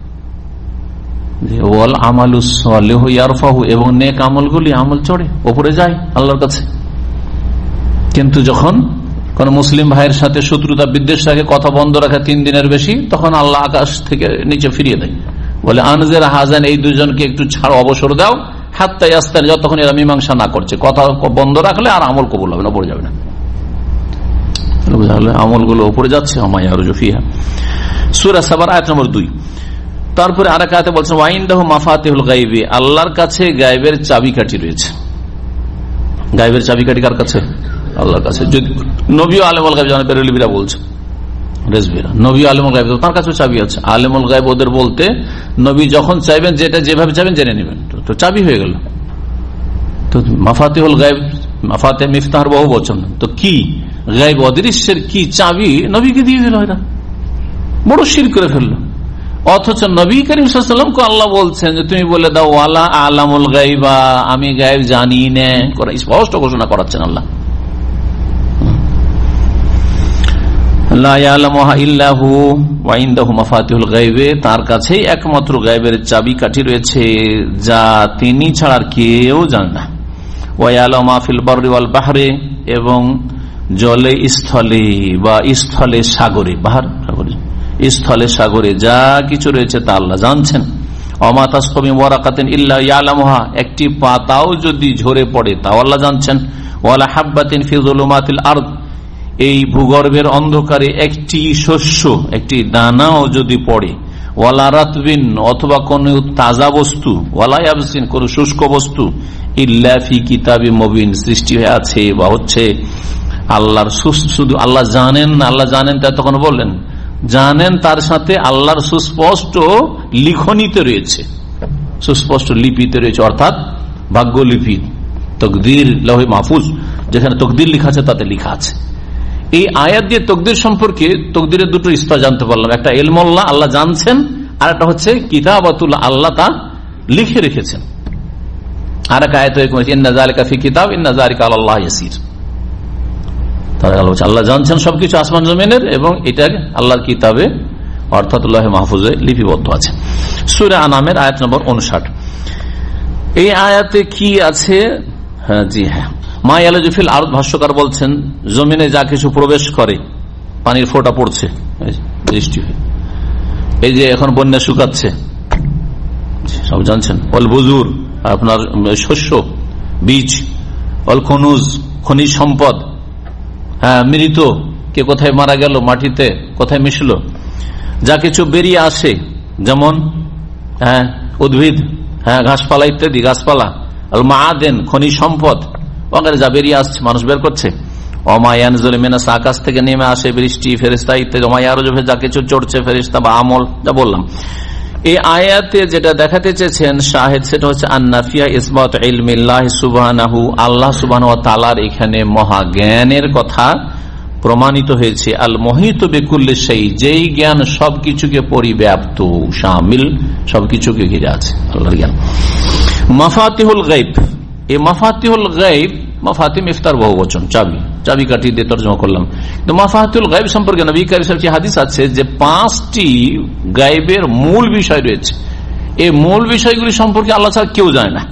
ওয়াল আমালুস সালিহু ইয়ারফাহু, এবং নেক আমলগুলি আমল চড়ে, উপরে যায় আল্লাহর কাছে। কিন্তু যখন কোন মুসলিম ভাইয়ের সাথে শত্রুতা বিদ্বেষ রাখে, কথা বন্ধ রাখে তিন দিনের বেশি, তখন আল্লাহ আকাশ থেকে নিচে ফিরিয়ে দেয়, বলে আনজের হাজান, এই দুজনকে একটু ছাড়ো, অবসর দাও, হাত্তা ইয়াস্তার, যতক্ষণ এরা মীমাংসা না করছে। কথা বন্ধ রাখলে আর আমল কবুল হবে না, পড়ে যাবে না, আমলগুলো উপরে যাচ্ছে। সূরা সাবার আয়াত নম্বর দুই। তারপরে আর এক আয়াতে বলছেন ওয়াইনদাহু মাফাতিহুল গায়বি, আল্লাহর কাছে গায়বের চাবিকাঠি রয়েছে। গায়বের চাবিকাঠি কার কাছে? আল্লাহর কাছে। যদি নবী আলেমুল গায়ব জানেন, বেরেলভিরা বলছে, রেজভিরা নবী আলেমুল গায়ব, তার কাছে চাবি আছে। আলেমুল গায়ব ওদের বলতে নবী যখন চাইবেন, যেটা যেভাবে চাইবেন জেনে নেবেন, তো চাবি হয়ে গেল। তো মাফাতিহুল গায়ব, মাফাতে মিফতার বহু বচন, তো কি গায়ব অদৃশ্যের কি চাবি নবীকে দিয়ে দিল, এটা বড় শিরক করে ফেললো। অথচ নবী করিম সাল্লাল্লাহু আলাইহি ওয়াসাল্লামকে আল্লাহ বলছেন যে তুমি বলে দাও ওয়ালা আলামুল গায়বা, আমি গায়ব জানি না, স্পষ্ট ঘোষণা করাচ্ছেন আল্লাহ। লা ইয়ালামুহা ইল্লা হু ওয়া ইনদাহু মাফাতিহুল গায়বে, তার কাছেই একমাত্র গায়বের চাবিকাঠি রয়েছে, যা তিনি ছাড়া আর কেউ জানে না। ওয়া ইয়ালামু মা ফিল বাররি ওয়াল বাহরি, এবং জলে স্থলে বা স্থলে সাগরে, বাহার সাগরে, স্থলে সাগরে যা কিছু রয়েছে তা আল্লাহ জানছেন। ওমা তাসকু মিন ওয়ারাকাতিন ইল্লা ইয়ালামুহা, একটি পাতাও যদি ঝরে পড়ে তাও আল্লাহ জানছেন। ওয়ালা হাববাতিন ফি যুলুমাতিল আরদ, এই ভূগর্ভের অন্ধকারে একটি শস্য, একটি দানাও যদি পড়ে, ওয়ালা রাতবিন, অথবা কোন তাজা বস্তু, ওয়ালা ইয়াবসিন, কোন শুষ্ক বস্তু, ইল্লা ফি কিতাবিম মুবিন, সৃষ্টি হয়ে আছে বা হচ্ছে আল্লাহর, শুধু আল্লাহ জানেন, আল্লাহ জানেন তা তখন বললেন জানেন, তার সাথে আল্লাহর সুস্পষ্ট লিখনিতে রয়েছে, সুস্পষ্ট লিপিতে রয়েছে, অর্থাৎ ভাগ্যলিপি, তকদির, লৌহে মাহফুজ, যেখানে তকদির লিখা আছে তাতে লিখা আছে। এই আয়াত দিয়ে তকদির সম্পর্কে, তকদিরের দুটো স্তর জানতে পারলাম, একটা ইলমুল্লাহ, আল্লাহ জানছেন, আর একটা হচ্ছে কিতাবাতুল্লাহ, আল্লাহ তা লিখে রেখেছেন। আর এক আয়াত ইন্না যালিকা ফি কিতাব ইন্না যালিকা আলাল্লাহি ইয়াসির, আল্লাহ জানছেন সবকিছু আসমান জমিনের, এবং এটা আল্লাহর কিতাবে অর্থাৎ লৌহে মাহফুজে লিপিবদ্ধ আছে। সূরা আনামের আয়াত নম্বর উনষাট। এই আয়াতে কি আছে? হ্যাঁ, জি হ্যাঁ, মা ইয়ালজু ফিল আরদ, ভাষ্যকার বলছেন জমিনে যা কিছু প্রবেশ করে, পানির ফোঁটা পড়ছে বৃষ্টি হয়ে, এই যে এখন বন্যা শুকাচ্ছে, সব জানছেন। অল বুজুর, আপনার শস্য, বীজ, অল খনুজ, খনিজ সম্পদ, হ্যাঁ, মৃত, কে কোথায় মারা গেল, মাটিতে কোথায় মিশলো, যা কিছু বেরিয়ে আসে, যেমন হ্যাঁ উদ্ভিদ, হ্যাঁ ঘাসপালা ইত্যাদি, গাছপালা, আল মাআদেন, খনিজ সম্পদ, ওখানে যা বেরিয়ে আসছে, মানুষ বের করছে। অমায়ানজুল মিনাস, আকাশ থেকে নেমে আসে বৃষ্টি, ফেরেশতা ইত্যাদি। অমায়ারজু, যা কিছু চড়ছে, ফেরেশতা বা আমল, যা বললাম। এই আয়াতে যেটা দেখাতে চেয়েছেন শাহেদ, সেটা হচ্ছে আন-নাফিয়া ইসবাত ইলমিল্লাহ সুবহানাহু, আল্লাহ সুবহানাহু ওয়া তাআলার এখানে মহাজ্ঞানের কথা প্রমাণিত হয়েছে। আল মুহিত বিকুল্লি শাই, যেই জ্ঞান সবকিছুকে পরিব্যাপ্ত, শামিল, সবকিছুকে ঘিরে আছে আল্লাহর জ্ঞান। মাফাতিহুল গায়ব, এই মাফাতিহুল গায়ব, মাফাতি মিফতার বহু বচন, চাবি, চাবি কাঠি দিয়ে তর্জমা করলাম। কিন্তু মাফাতিহুল গায়ব সম্পর্কে নবী কারীম সাল্লাল্লাহু আলাইহি ওয়াসাল্লাম হাদিস আছে যে পাঁচটি গায়বের মূল বিষয় রয়েছে। এই মূল বিষয়গুলি সম্পর্কে আল্লাহ ছাড়া কেউ জানে না।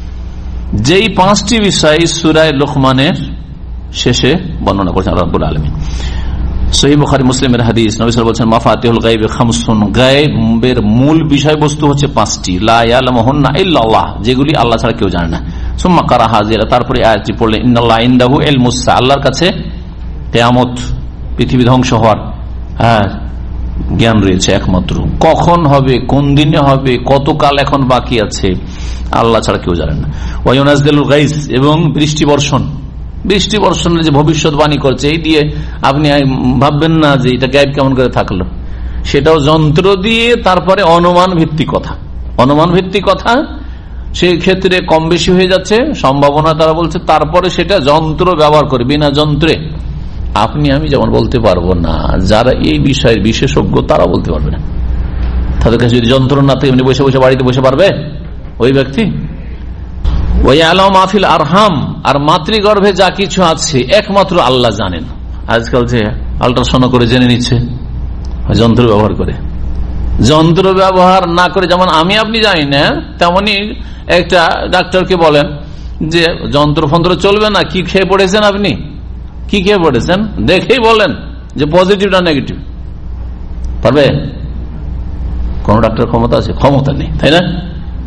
যেই পাঁচটি বিষয় সূরা লোকমানের শেষে বর্ণনা করেছেন আল্লাহ রাব্বুল আলামিন। সহিহ বুখারী মুসলিমের হাদিস, নবী সাল্লাল্লাহু আলাইহি ওয়াসাল্লাম বলেছেন মাফাতিহুল গায়ব খামসুন, গায়বের মূল বিষয়বস্তু হচ্ছে পাঁচটি, লা ইয়ালামুহুন্না ইল্লাল্লাহ, যেগুলি আল্লাহ ছাড়া কেউ জানে না। সুম্মা কারা হাজিরা, তারপরে আয়াতটি পড়লেন ইন্নাল্লাহ ইনদাহু ইলমুস সাআ, আল্লাহর কাছে কিয়ামত, পৃথিবী ধ্বংস হওয়ার হ্যাঁ জ্ঞান রয়েছে একমাত্র। কখন হবে, কোন দিনে হবে, কতকাল এখন বাকি আছে, আল্লাহ ছাড়া কেউ জানেন না। ওয়া ইউনাজ্জিলুল গায়স, এবং বৃষ্টি বর্ষণ, বৃষ্টি বর্ষণের যে ভবিষ্যৎবাণী করছে, এই দিয়ে আপনি ভাববেন না যে এটা গায়েব কেমন করে থাকলো, সেটাও যন্ত্র দিয়ে, তারপরে অনুমান ভিত্তিক কথা, অনুমান ভিত্তিক কথা সেই ক্ষেত্রে কম বেশি হয়ে যাচ্ছে সম্ভাবনা, তারা বলছে। তারপরে সেটা যন্ত্র ব্যবহার করে, বিনা যন্ত্রে আপনি আমি যেমন বলতে পারবো না, যারা এই বিষয়ের বিশেষজ্ঞ তারা বলতে পারবে না। তাদের কাছে যদি যন্ত্র না থাকে, এমনি বসে বসে বাড়িতে বসে পারবে ওই ব্যক্তি? মাহফিল আরহাম, আর মাতৃগর্ভে যা কিছু আছে একমাত্র আল্লাহ জানেন। আজকাল যে আল্ট্রাসাউন্ড করে জেনে নিচ্ছে, যন্ত্র ব্যবহার করে, যন্ত্র ব্যবহার না করে, যেমন আমি আপনি জানি না, তেমনি একটা ডাক্তারকে বলেন যে যন্ত্র ফন্ত্র চলবে না, কি খেয়ে পড়েছেন আপনি, কি খেয়ে পড়েছেন, দেখেই বলেন যে পজিটিভ না নেগেটিভ। পারবে? কোন ডাক্তার ক্ষমতা আছে? ক্ষমতা নেই, তাই না?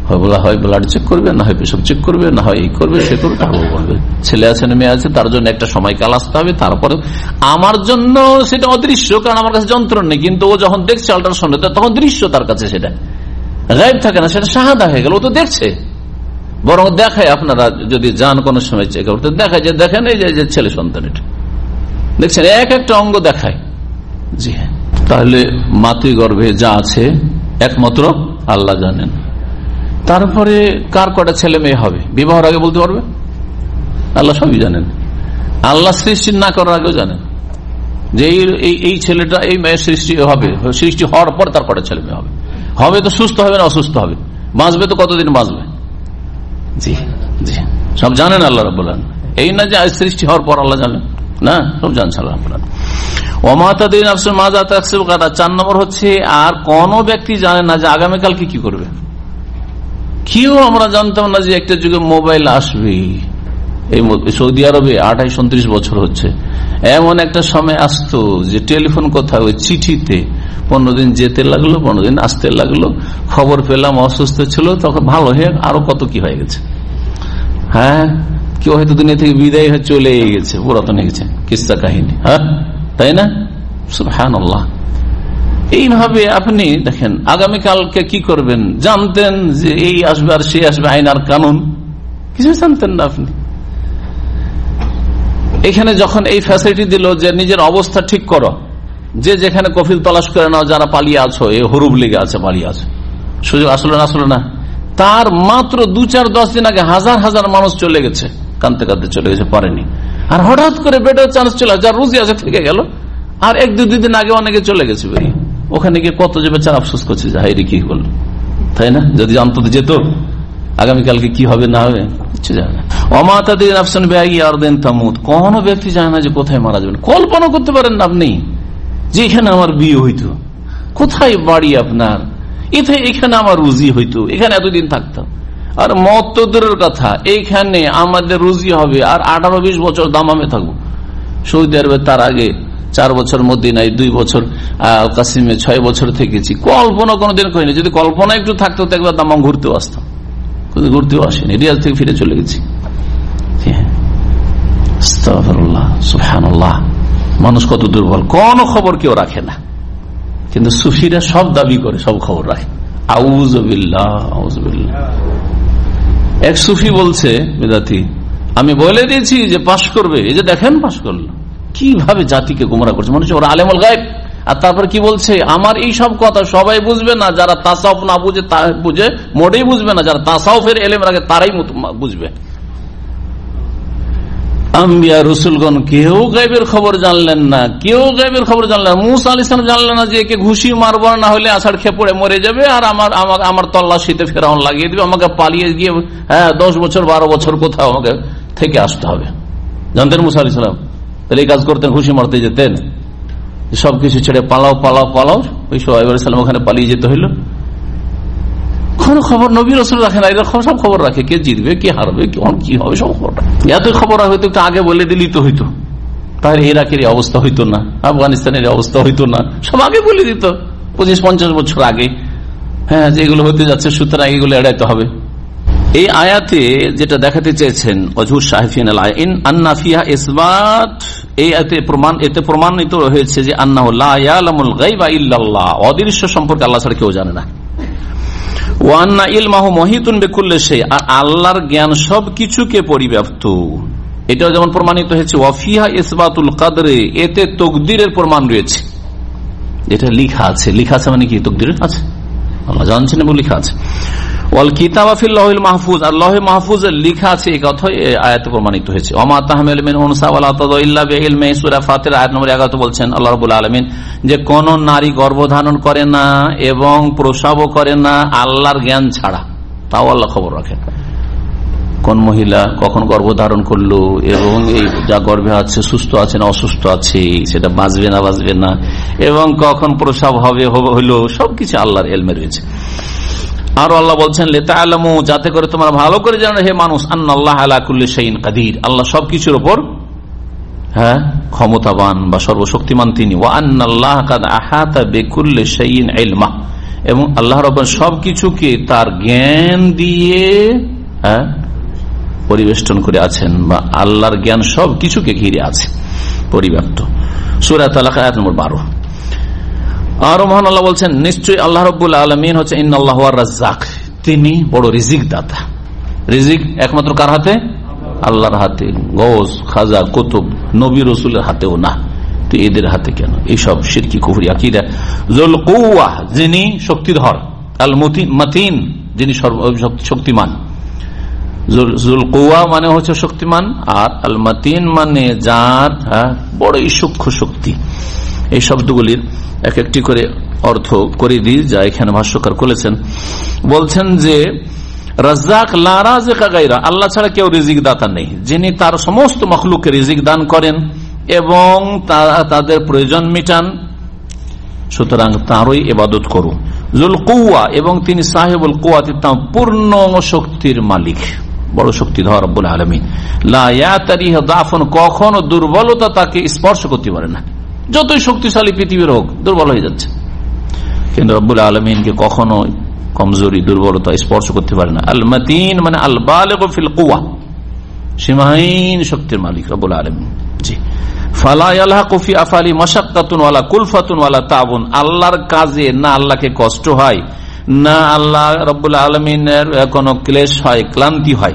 বলা হয় ব্লাড চেক করবে, না হয় পেশাব চেক করবে, না হয় এই করবে সে করবে, তারপর বলবে ছেলে আছে না মেয়ে আছে, তার জন্য একটা সময়কাল আসতে হবে। তারপরে আমার জন্য সেটা অদৃশ্য, কারণ আমার কাছে যন্ত্র নেই, কিন্তু ও যখন দেখছে আল্ট্রাসাউন্ড তখন দৃশ্য তার কাছে, সেটা গায়েব থাকে না, সেটা শাহাদা হয়ে গেল। ও তো দেখছে, বরং দেখায়, আপনারা যদি যান কোনো সময় চেক করতে দেখায় যে দেখেন এই যে ছেলে সন্তান, এটা দেখছেন এক একটা অঙ্গ দেখায়। জি হ্যাঁ, তাহলে মাতৃগর্ভে যা আছে একমাত্র আল্লাহ জানেন। তারপরে কার কটা ছেলে মেয়ে হবে বিবাহের আগে বলতে পারবে? আল্লাহ সবই জানেন। আল্লাহ সৃষ্টি না করার আগেও জানেন যে এই ছেলেটা এই মেয়ের সৃষ্টি হবে, সৃষ্টি হওয়ার পর তার কটা ছেলে মেয়ে হবে। হবে তো সুস্থ হবে না অসুস্থ হবে, বাঁচবে তো কতদিন বাঁচবে, জি জি সব জানেন আল্লাহ রাব্বুল আলামিন। এই না যে সৃষ্টি হওয়ার পর আল্লাহ জানেন, না, সব জানছে আল্লাহ রাব্বুল আলামিন। ওমাতাদিন আফসুল মাজা তাকসিব গাদা, চার নম্বর হচ্ছে আর কোন ব্যক্তি জানে না যে আগামীকালকে কি করবে। কেউ আমরা জানতাম না যে একটা যুগে মোবাইল আসবে। এই সৌদি আরবে আঠাইশ উনত্রিশ বছর হচ্ছে, এমন একটা সময় আসতো যে টেলিফোন কথা ওই চিঠিতে পনেরো দিন যেতে লাগলো, পনেরো দিন আসতে লাগলো, খবর পেলাম অসুস্থ ছিল, তখন ভালো হয়ে আরো কত কি হয়ে গেছে। হ্যাঁ, কেউ হয়তো দুনিয়া থেকে বিদায় হয়ে চলে গেছে, পুরাতন হয়ে গেছে কিস্সা কাহিনী, হ্যাঁ তাই না? সুবহানাল্লাহ। এইভাবে আপনি দেখেন আগামীকালকে কি করবেন জানতেন যে এই আসবে আর সে আসবে, আইন আর কানুন কিছু জানতেন না আপনি। এখানে যখন এই ফ্যাসিলিটি দিল যে নিজের অবস্থা ঠিক করো, যে যেখানে কফিল তলাশ করে নাও, যারা পালিয়ে আছো, এই হরুব লেগে আছে পালিয়ে আছে, সুযোগ আসলো না আসলো না। তার মাত্র দু চার দশ দিন আগে হাজার হাজার মানুষ চলে গেছে, কানতে কানতে চলে গেছে, পারেনি। আর হঠাৎ করে বেটার চান্স চলে, যার রুজি আছে থেকে গেল। আর এক দু দিন আগে অনেকে চলে গেছে বেরিয়ে, ওখানে গিয়ে কত যে বেচার আফসোস করছে যে হাইরে কি করলো, তাই না? যদি জানতো যেত আগামীকালকে কি হবে না হবে কিছু জানে না। অমাতাদিন আফসান বেআই আর দেন তামুত, কোন ব্যক্তি জানে না যে কোথায় মারা যাবেন। কল্পনা করতে পারেন না আপনি যে এখানে আমার বিয়ে হইতো, কোথায় বাড়ি আপনার, এতে এখানে আমার রুজি হইতো, এখানে এতদিন থাকতাম। আর মত তো দূরের কথা, এইখানে আমাদের রুজি হবে আর আঠারো বিশ বছর দামামে থাকবো। সৌদি আরবে তার আগে চার বছর মদিনায়, দুই বছর কাসিমে, ছয় বছর থেকেছি। কল্পনা কোনোদিন করিনি, যদি কল্পনা একটু থাকতো তো একবার দামাম ঘুরতেও আসতাম, ঘুরতেও আসেনি, রিয়াজ থেকে ফিরে চলে গেছি। আস্তাগফিরুল্লাহ, সুবহানাল্লাহ। মানুষ কত দুর্বল, কোন খবর কেউ রাখে না, কিন্তু সুফিরা সব দাবি করে সব খবর রাখে। আউযুবিল্লাহ, আউযুবিল্লাহ। এক সুফি বলছে বেদাতি, আমি বলে দিয়েছি যে পাশ করবে, এই যে দেখেন পাশ করলো। কিভাবে জাতিকে গোমরা করছে মানুষ, ওরা আলেমুল গায়ব। আর তারপর কি বলছে, আমার এই সব কথা সবাই বুঝবে না, যারা তাসাউফ না বুঝে তা বুঝে মোটেই বুঝবে না, যারা তাসাউফের এলেম রাখে তারাই বুঝবে। আম্বিয়া রসুলগণ কেউ গায়বের খবর জানলেন না, কেউ গায়বের খবর জানলেন না। মুসা আলাইহিস সালাম জানলেন না যে একে ঘুষি মারবো, না হলে আষাঢ় খেয়ে পড়ে মরে যাবে, আর আমার আমার আমার তল্লাশিতে ফেরাউন লাগিয়ে দিবে, আমাকে পালিয়ে গিয়ে হ্যাঁ দশ বছর বারো বছর কোথাও আমাকে থেকে আসতে হবে। জানতেন মুসা আলাইহিস সালাম? তাহলে এই কাজ করতেন, ঘুষি মারতে যেতেন, সবকিছু ছেড়ে পালাও পালাও পালাও, ওই সোহাইব আলাইহিস সালাম ওখানে পালিয়ে যেতে হইল। কোন খবর নবী রাসূল রাখে না, এরা সব খবর রাখে, কে জিতবে কে হারবে কি হবে সব খবর। এত খবর হয়তো একটু আগে বলে দিলি তো হইতো, তাহলে ইরাকের অবস্থা হইতো না, আফগানিস্তানের অবস্থা হইতো না, সব আগে বলে দিত পঁচিশ পঞ্চাশ বছর আগে। হ্যাঁ, যেগুলো হতে যাচ্ছে, সুতরাং এগুলো এড়াইতে হবে। এই আয়াতে যেটা দেখাতে চেয়েছেন অজহুর সাহিফিন আল আইন আন্না ফিহা ইসবাত, এই আয়াতে প্রমাণ, এতে প্রমাণিত হয়েছে যে আন্নাহু লা ইয়ালামুল গায়বা ইল্লাল্লাহ, অদৃশ্য সম্পর্কে আল্লাহ ছাড়া কেউ জানে না। ওয়া আন্না ইলমাহু মুহিতুন বিকুল্লি শাই, আর আল্লাহর জ্ঞান সবকিছুকে পরিব্যাপ্ত, এটাও যেমন প্রমাণিত হয়েছে। ওয়া ফিহা ইসবাতুল কদরে, এতে তাকদীরের প্রমাণ রয়েছে, এটা লেখা আছে। লেখা আছে মানে কি? তাকদীর আছে, আল্লাহ জানছেন এবং লেখা আছে। ওয়াল কিতাবা ফিল লাহিল মাহফুজ, আর লাহে মাহফুজে লেখা আছে, এই কথা আয়াতে প্রমাণিত হয়েছে। ওমা তাহমিলু মিন উনসা ওয়ালা তাদু ইল্লা বিইলমি, সূরা ফাতির আয়াত নম্বর এগারো বলছেন আল্লাহ রাব্বুল আলামিন যে কোন নারী গর্ভধারণ করে না এবং প্রসবও করে না আল্লাহর জ্ঞান ছাড়া, তাও আল্লাহ খবর রাখেন। কোন মহিলা কখন গর্ভধারণ করলো এবং এই যা গর্ভে আছে সুস্থ আছে না অসুস্থ আছে, সেটা বাঁচবে না বাঁচবে না, এবং কখন প্রসব হবে হইলো, সবকিছু আল্লাহর ইলমে রয়েছে। আর আল্লাহ বলছেন লিতাআলামু, যাতে করে তোমরা ভালো করে জানো হে মানুষ, আন্নাল্লাহ আলা কুল্লি শাইইন কাদির, আল্লাহ সবকিছুর উপর হ্যাঁ ক্ষমতাবান বা সর্বশক্তিমান তিনি। ওয়া আন্নাল্লাহ কাদ আহাতা বিকুল্লি শাইইন ইলমা, এবং আল্লাহ রাব্বুল সবকিছুকে তার জ্ঞান দিয়ে হ্যাঁ পরিবেষ্টন করে আছেন, বা আল্লাহর জ্ঞান সবকিছুকে ঘিরে আছে, পরিব্যাপ্ত। সূরা তালাক আয়াত নম্বর বারো। আর মহান আল্লাহ বলছেন, নিশ্চয়ই আল্লাহ রাব্বুল আলামিন হচ্ছে ইন্নাল্লাহু আর-রাজ্জাক, তিনি বড় রিজিক দাতা। রিজিক একমাত্র কার হাতে? আল্লাহর হাতে। গৌস, খাজা, কুতুব, নবী রাসূলের হাতেও না, তো এদের হাতে কেন? এইসব শিরকি কুফরি আকীদা। যুল কুওয়া, যিনি শক্তিধর, আল মাতিন, যিনি শক্তিমান। যুল কুওয়া মানে হচ্ছে শক্তিমান, আর আল মাতিন মানে যার বড়ই সূক্ষ্ম শক্তি। এই শব্দগুলির এক একটি করে অর্থ করে দিই, যা এখানে ভাষ্যকার করেছেন। বলছেন যে রাজ্জাক লা রাযিকা গায়রা, আল্লাহ ছাড়া কেউ রিজিক দাতা নেই, যিনি তার সমস্ত মাখলুককে রিজিক দান করেন এবং তাদের প্রয়োজন মিটান, সুতরাং তারই ইবাদত করুন। যুল কুওয়া, এবং তিনি সাহেবুল কুওয়াতি, পূর্ণ শক্তির মালিক, বড় শক্তিধর রব্বুল আলামিন। লা ইয়াতারিহ দাফুন, কখনো দুর্বলতা তাকে স্পর্শ করতে পারে না। যতই শক্তিশালী পৃথিবীর হোক, দুর্বল হয়ে যাচ্ছে, কিন্তু রব্বুল আলামিনকে কখনো কমজোরি, দুর্বলতা স্পর্শ করতে পারে না। আল মাতিন মানে আল বালিগ ফিল কুওয়া, সীমাহীন শক্তির মালিক রব্বুল আলামিন। জি, ফালা ইয়ালহাকু ফি আফালি মাশাক্কাতুন ওয়ালা কুলফাতুন ওয়ালা তাবুন, আল্লাহর কাজে না আল্লাহকে কষ্ট হয়, না আল্লাহ রব্বুল আলামিনের কোনো ক্লেশ হয়, ক্লান্তি হয়।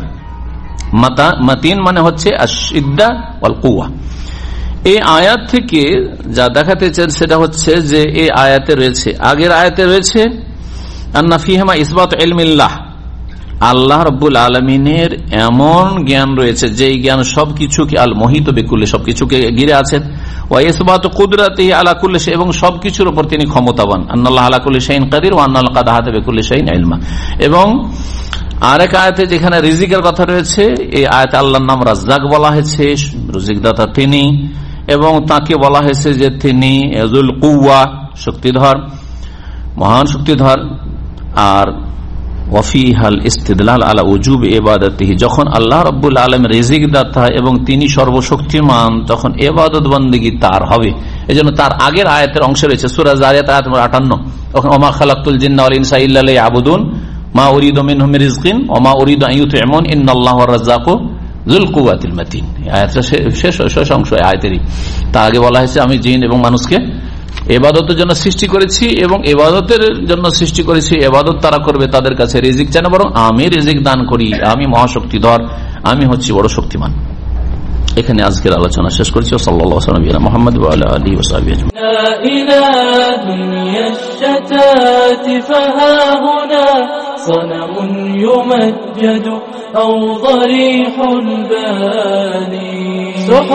মাতিন মানে হচ্ছে আশ-শিদ্দা ওয়াল কুওয়া। এই আয়াত থেকে যা দেখাতে চান সেটা হচ্ছে যে এই আয়াতে রয়েছে, আগের আয়াতে রয়েছে আন্না ফিহিমা ইসবাত ইলমিল্লাহ, আল্লাহ রাব্বুল আলামিনের এমন জ্ঞান রয়েছে যে জ্ঞান সবকিছুকে আল মুহিত বিকুল্লি, সবকিছুকে ঘিরে আছেন। ওয়া ইসবাত কুদরাতিহি আলা কুল্লি শাই, এবং সবকিছুর উপর তিনি ক্ষমতাবান। আন্নাল্লাহা আলা কুল্লি শাইইন কাদির ওয়া আন্নাল কাদ আহাতা বিকুল্লি শাইইন ইলমা। এবং আরেক আয়াতে যেখানে রিজিকের কথা রয়েছে, এই আয়াতে আল্লাহর নাম রাজ্জাক বলা হয়েছে, রিজিক দাতা তিনি, এবং তাকে বলা হয়েছে যে তিনি যুল কুওয়া, শক্তিধর, মহান শক্তিধর। আর ওয়াফিহাল ইস্তিদলাল আলা উজুব ইবাদাতিহি, যখন আল্লাহ রাব্বুল আলামিন রিজিক দাতা এবং তিনি সর্বশক্তিমান, তখন ইবাদত বন্দেগী তার হবে। এজন্য তার আগের আয়াতের অংশ রয়েছে সূরা জারিয়াত আয়াত নম্বর আটান্ন, ওমা খালাকতুল জিন্না ওয়াল ইনসা ইল্লা লিয়াবুদুন মা উরিদু মিনহুম মিন রিজকিন ওয়া মা উরিদু আন ইউতঈমুন ইন্নাল্লাহু আর-রাজ্জাকু যুল কুওয়াতিল মাতিন। আয়াতটা শেষ শেষ অংশ আয়াতেরই। তার আগে বলা হয়েছে আমি জিন এবং মানুষকে ইবাদতের জন্য সৃষ্টি করেছি, এবং ইবাদতের জন্য সৃষ্টি করেছি, ইবাদত তারা করবে, তাদের কাছে রিজিক চায় না, বরং আমি রিজিক দান করি, আমি মহাশক্তিধর, আমি হচ্ছি বড় শক্তিমান। এখানে আজকের আলোচনা শেষ করছি। সাল্লাল্লাহু আলাইহি ওয়া সাল্লাম মুহাম্মদ ওয়া আলা আলিহি ওয়া সাহবিহি আজমাইন। লা ইলাহা দুনিয়াশ-শাতাতি ফাহা হুনা সানামুন ইউমাজ্জাদু আও দারিহুল বানি।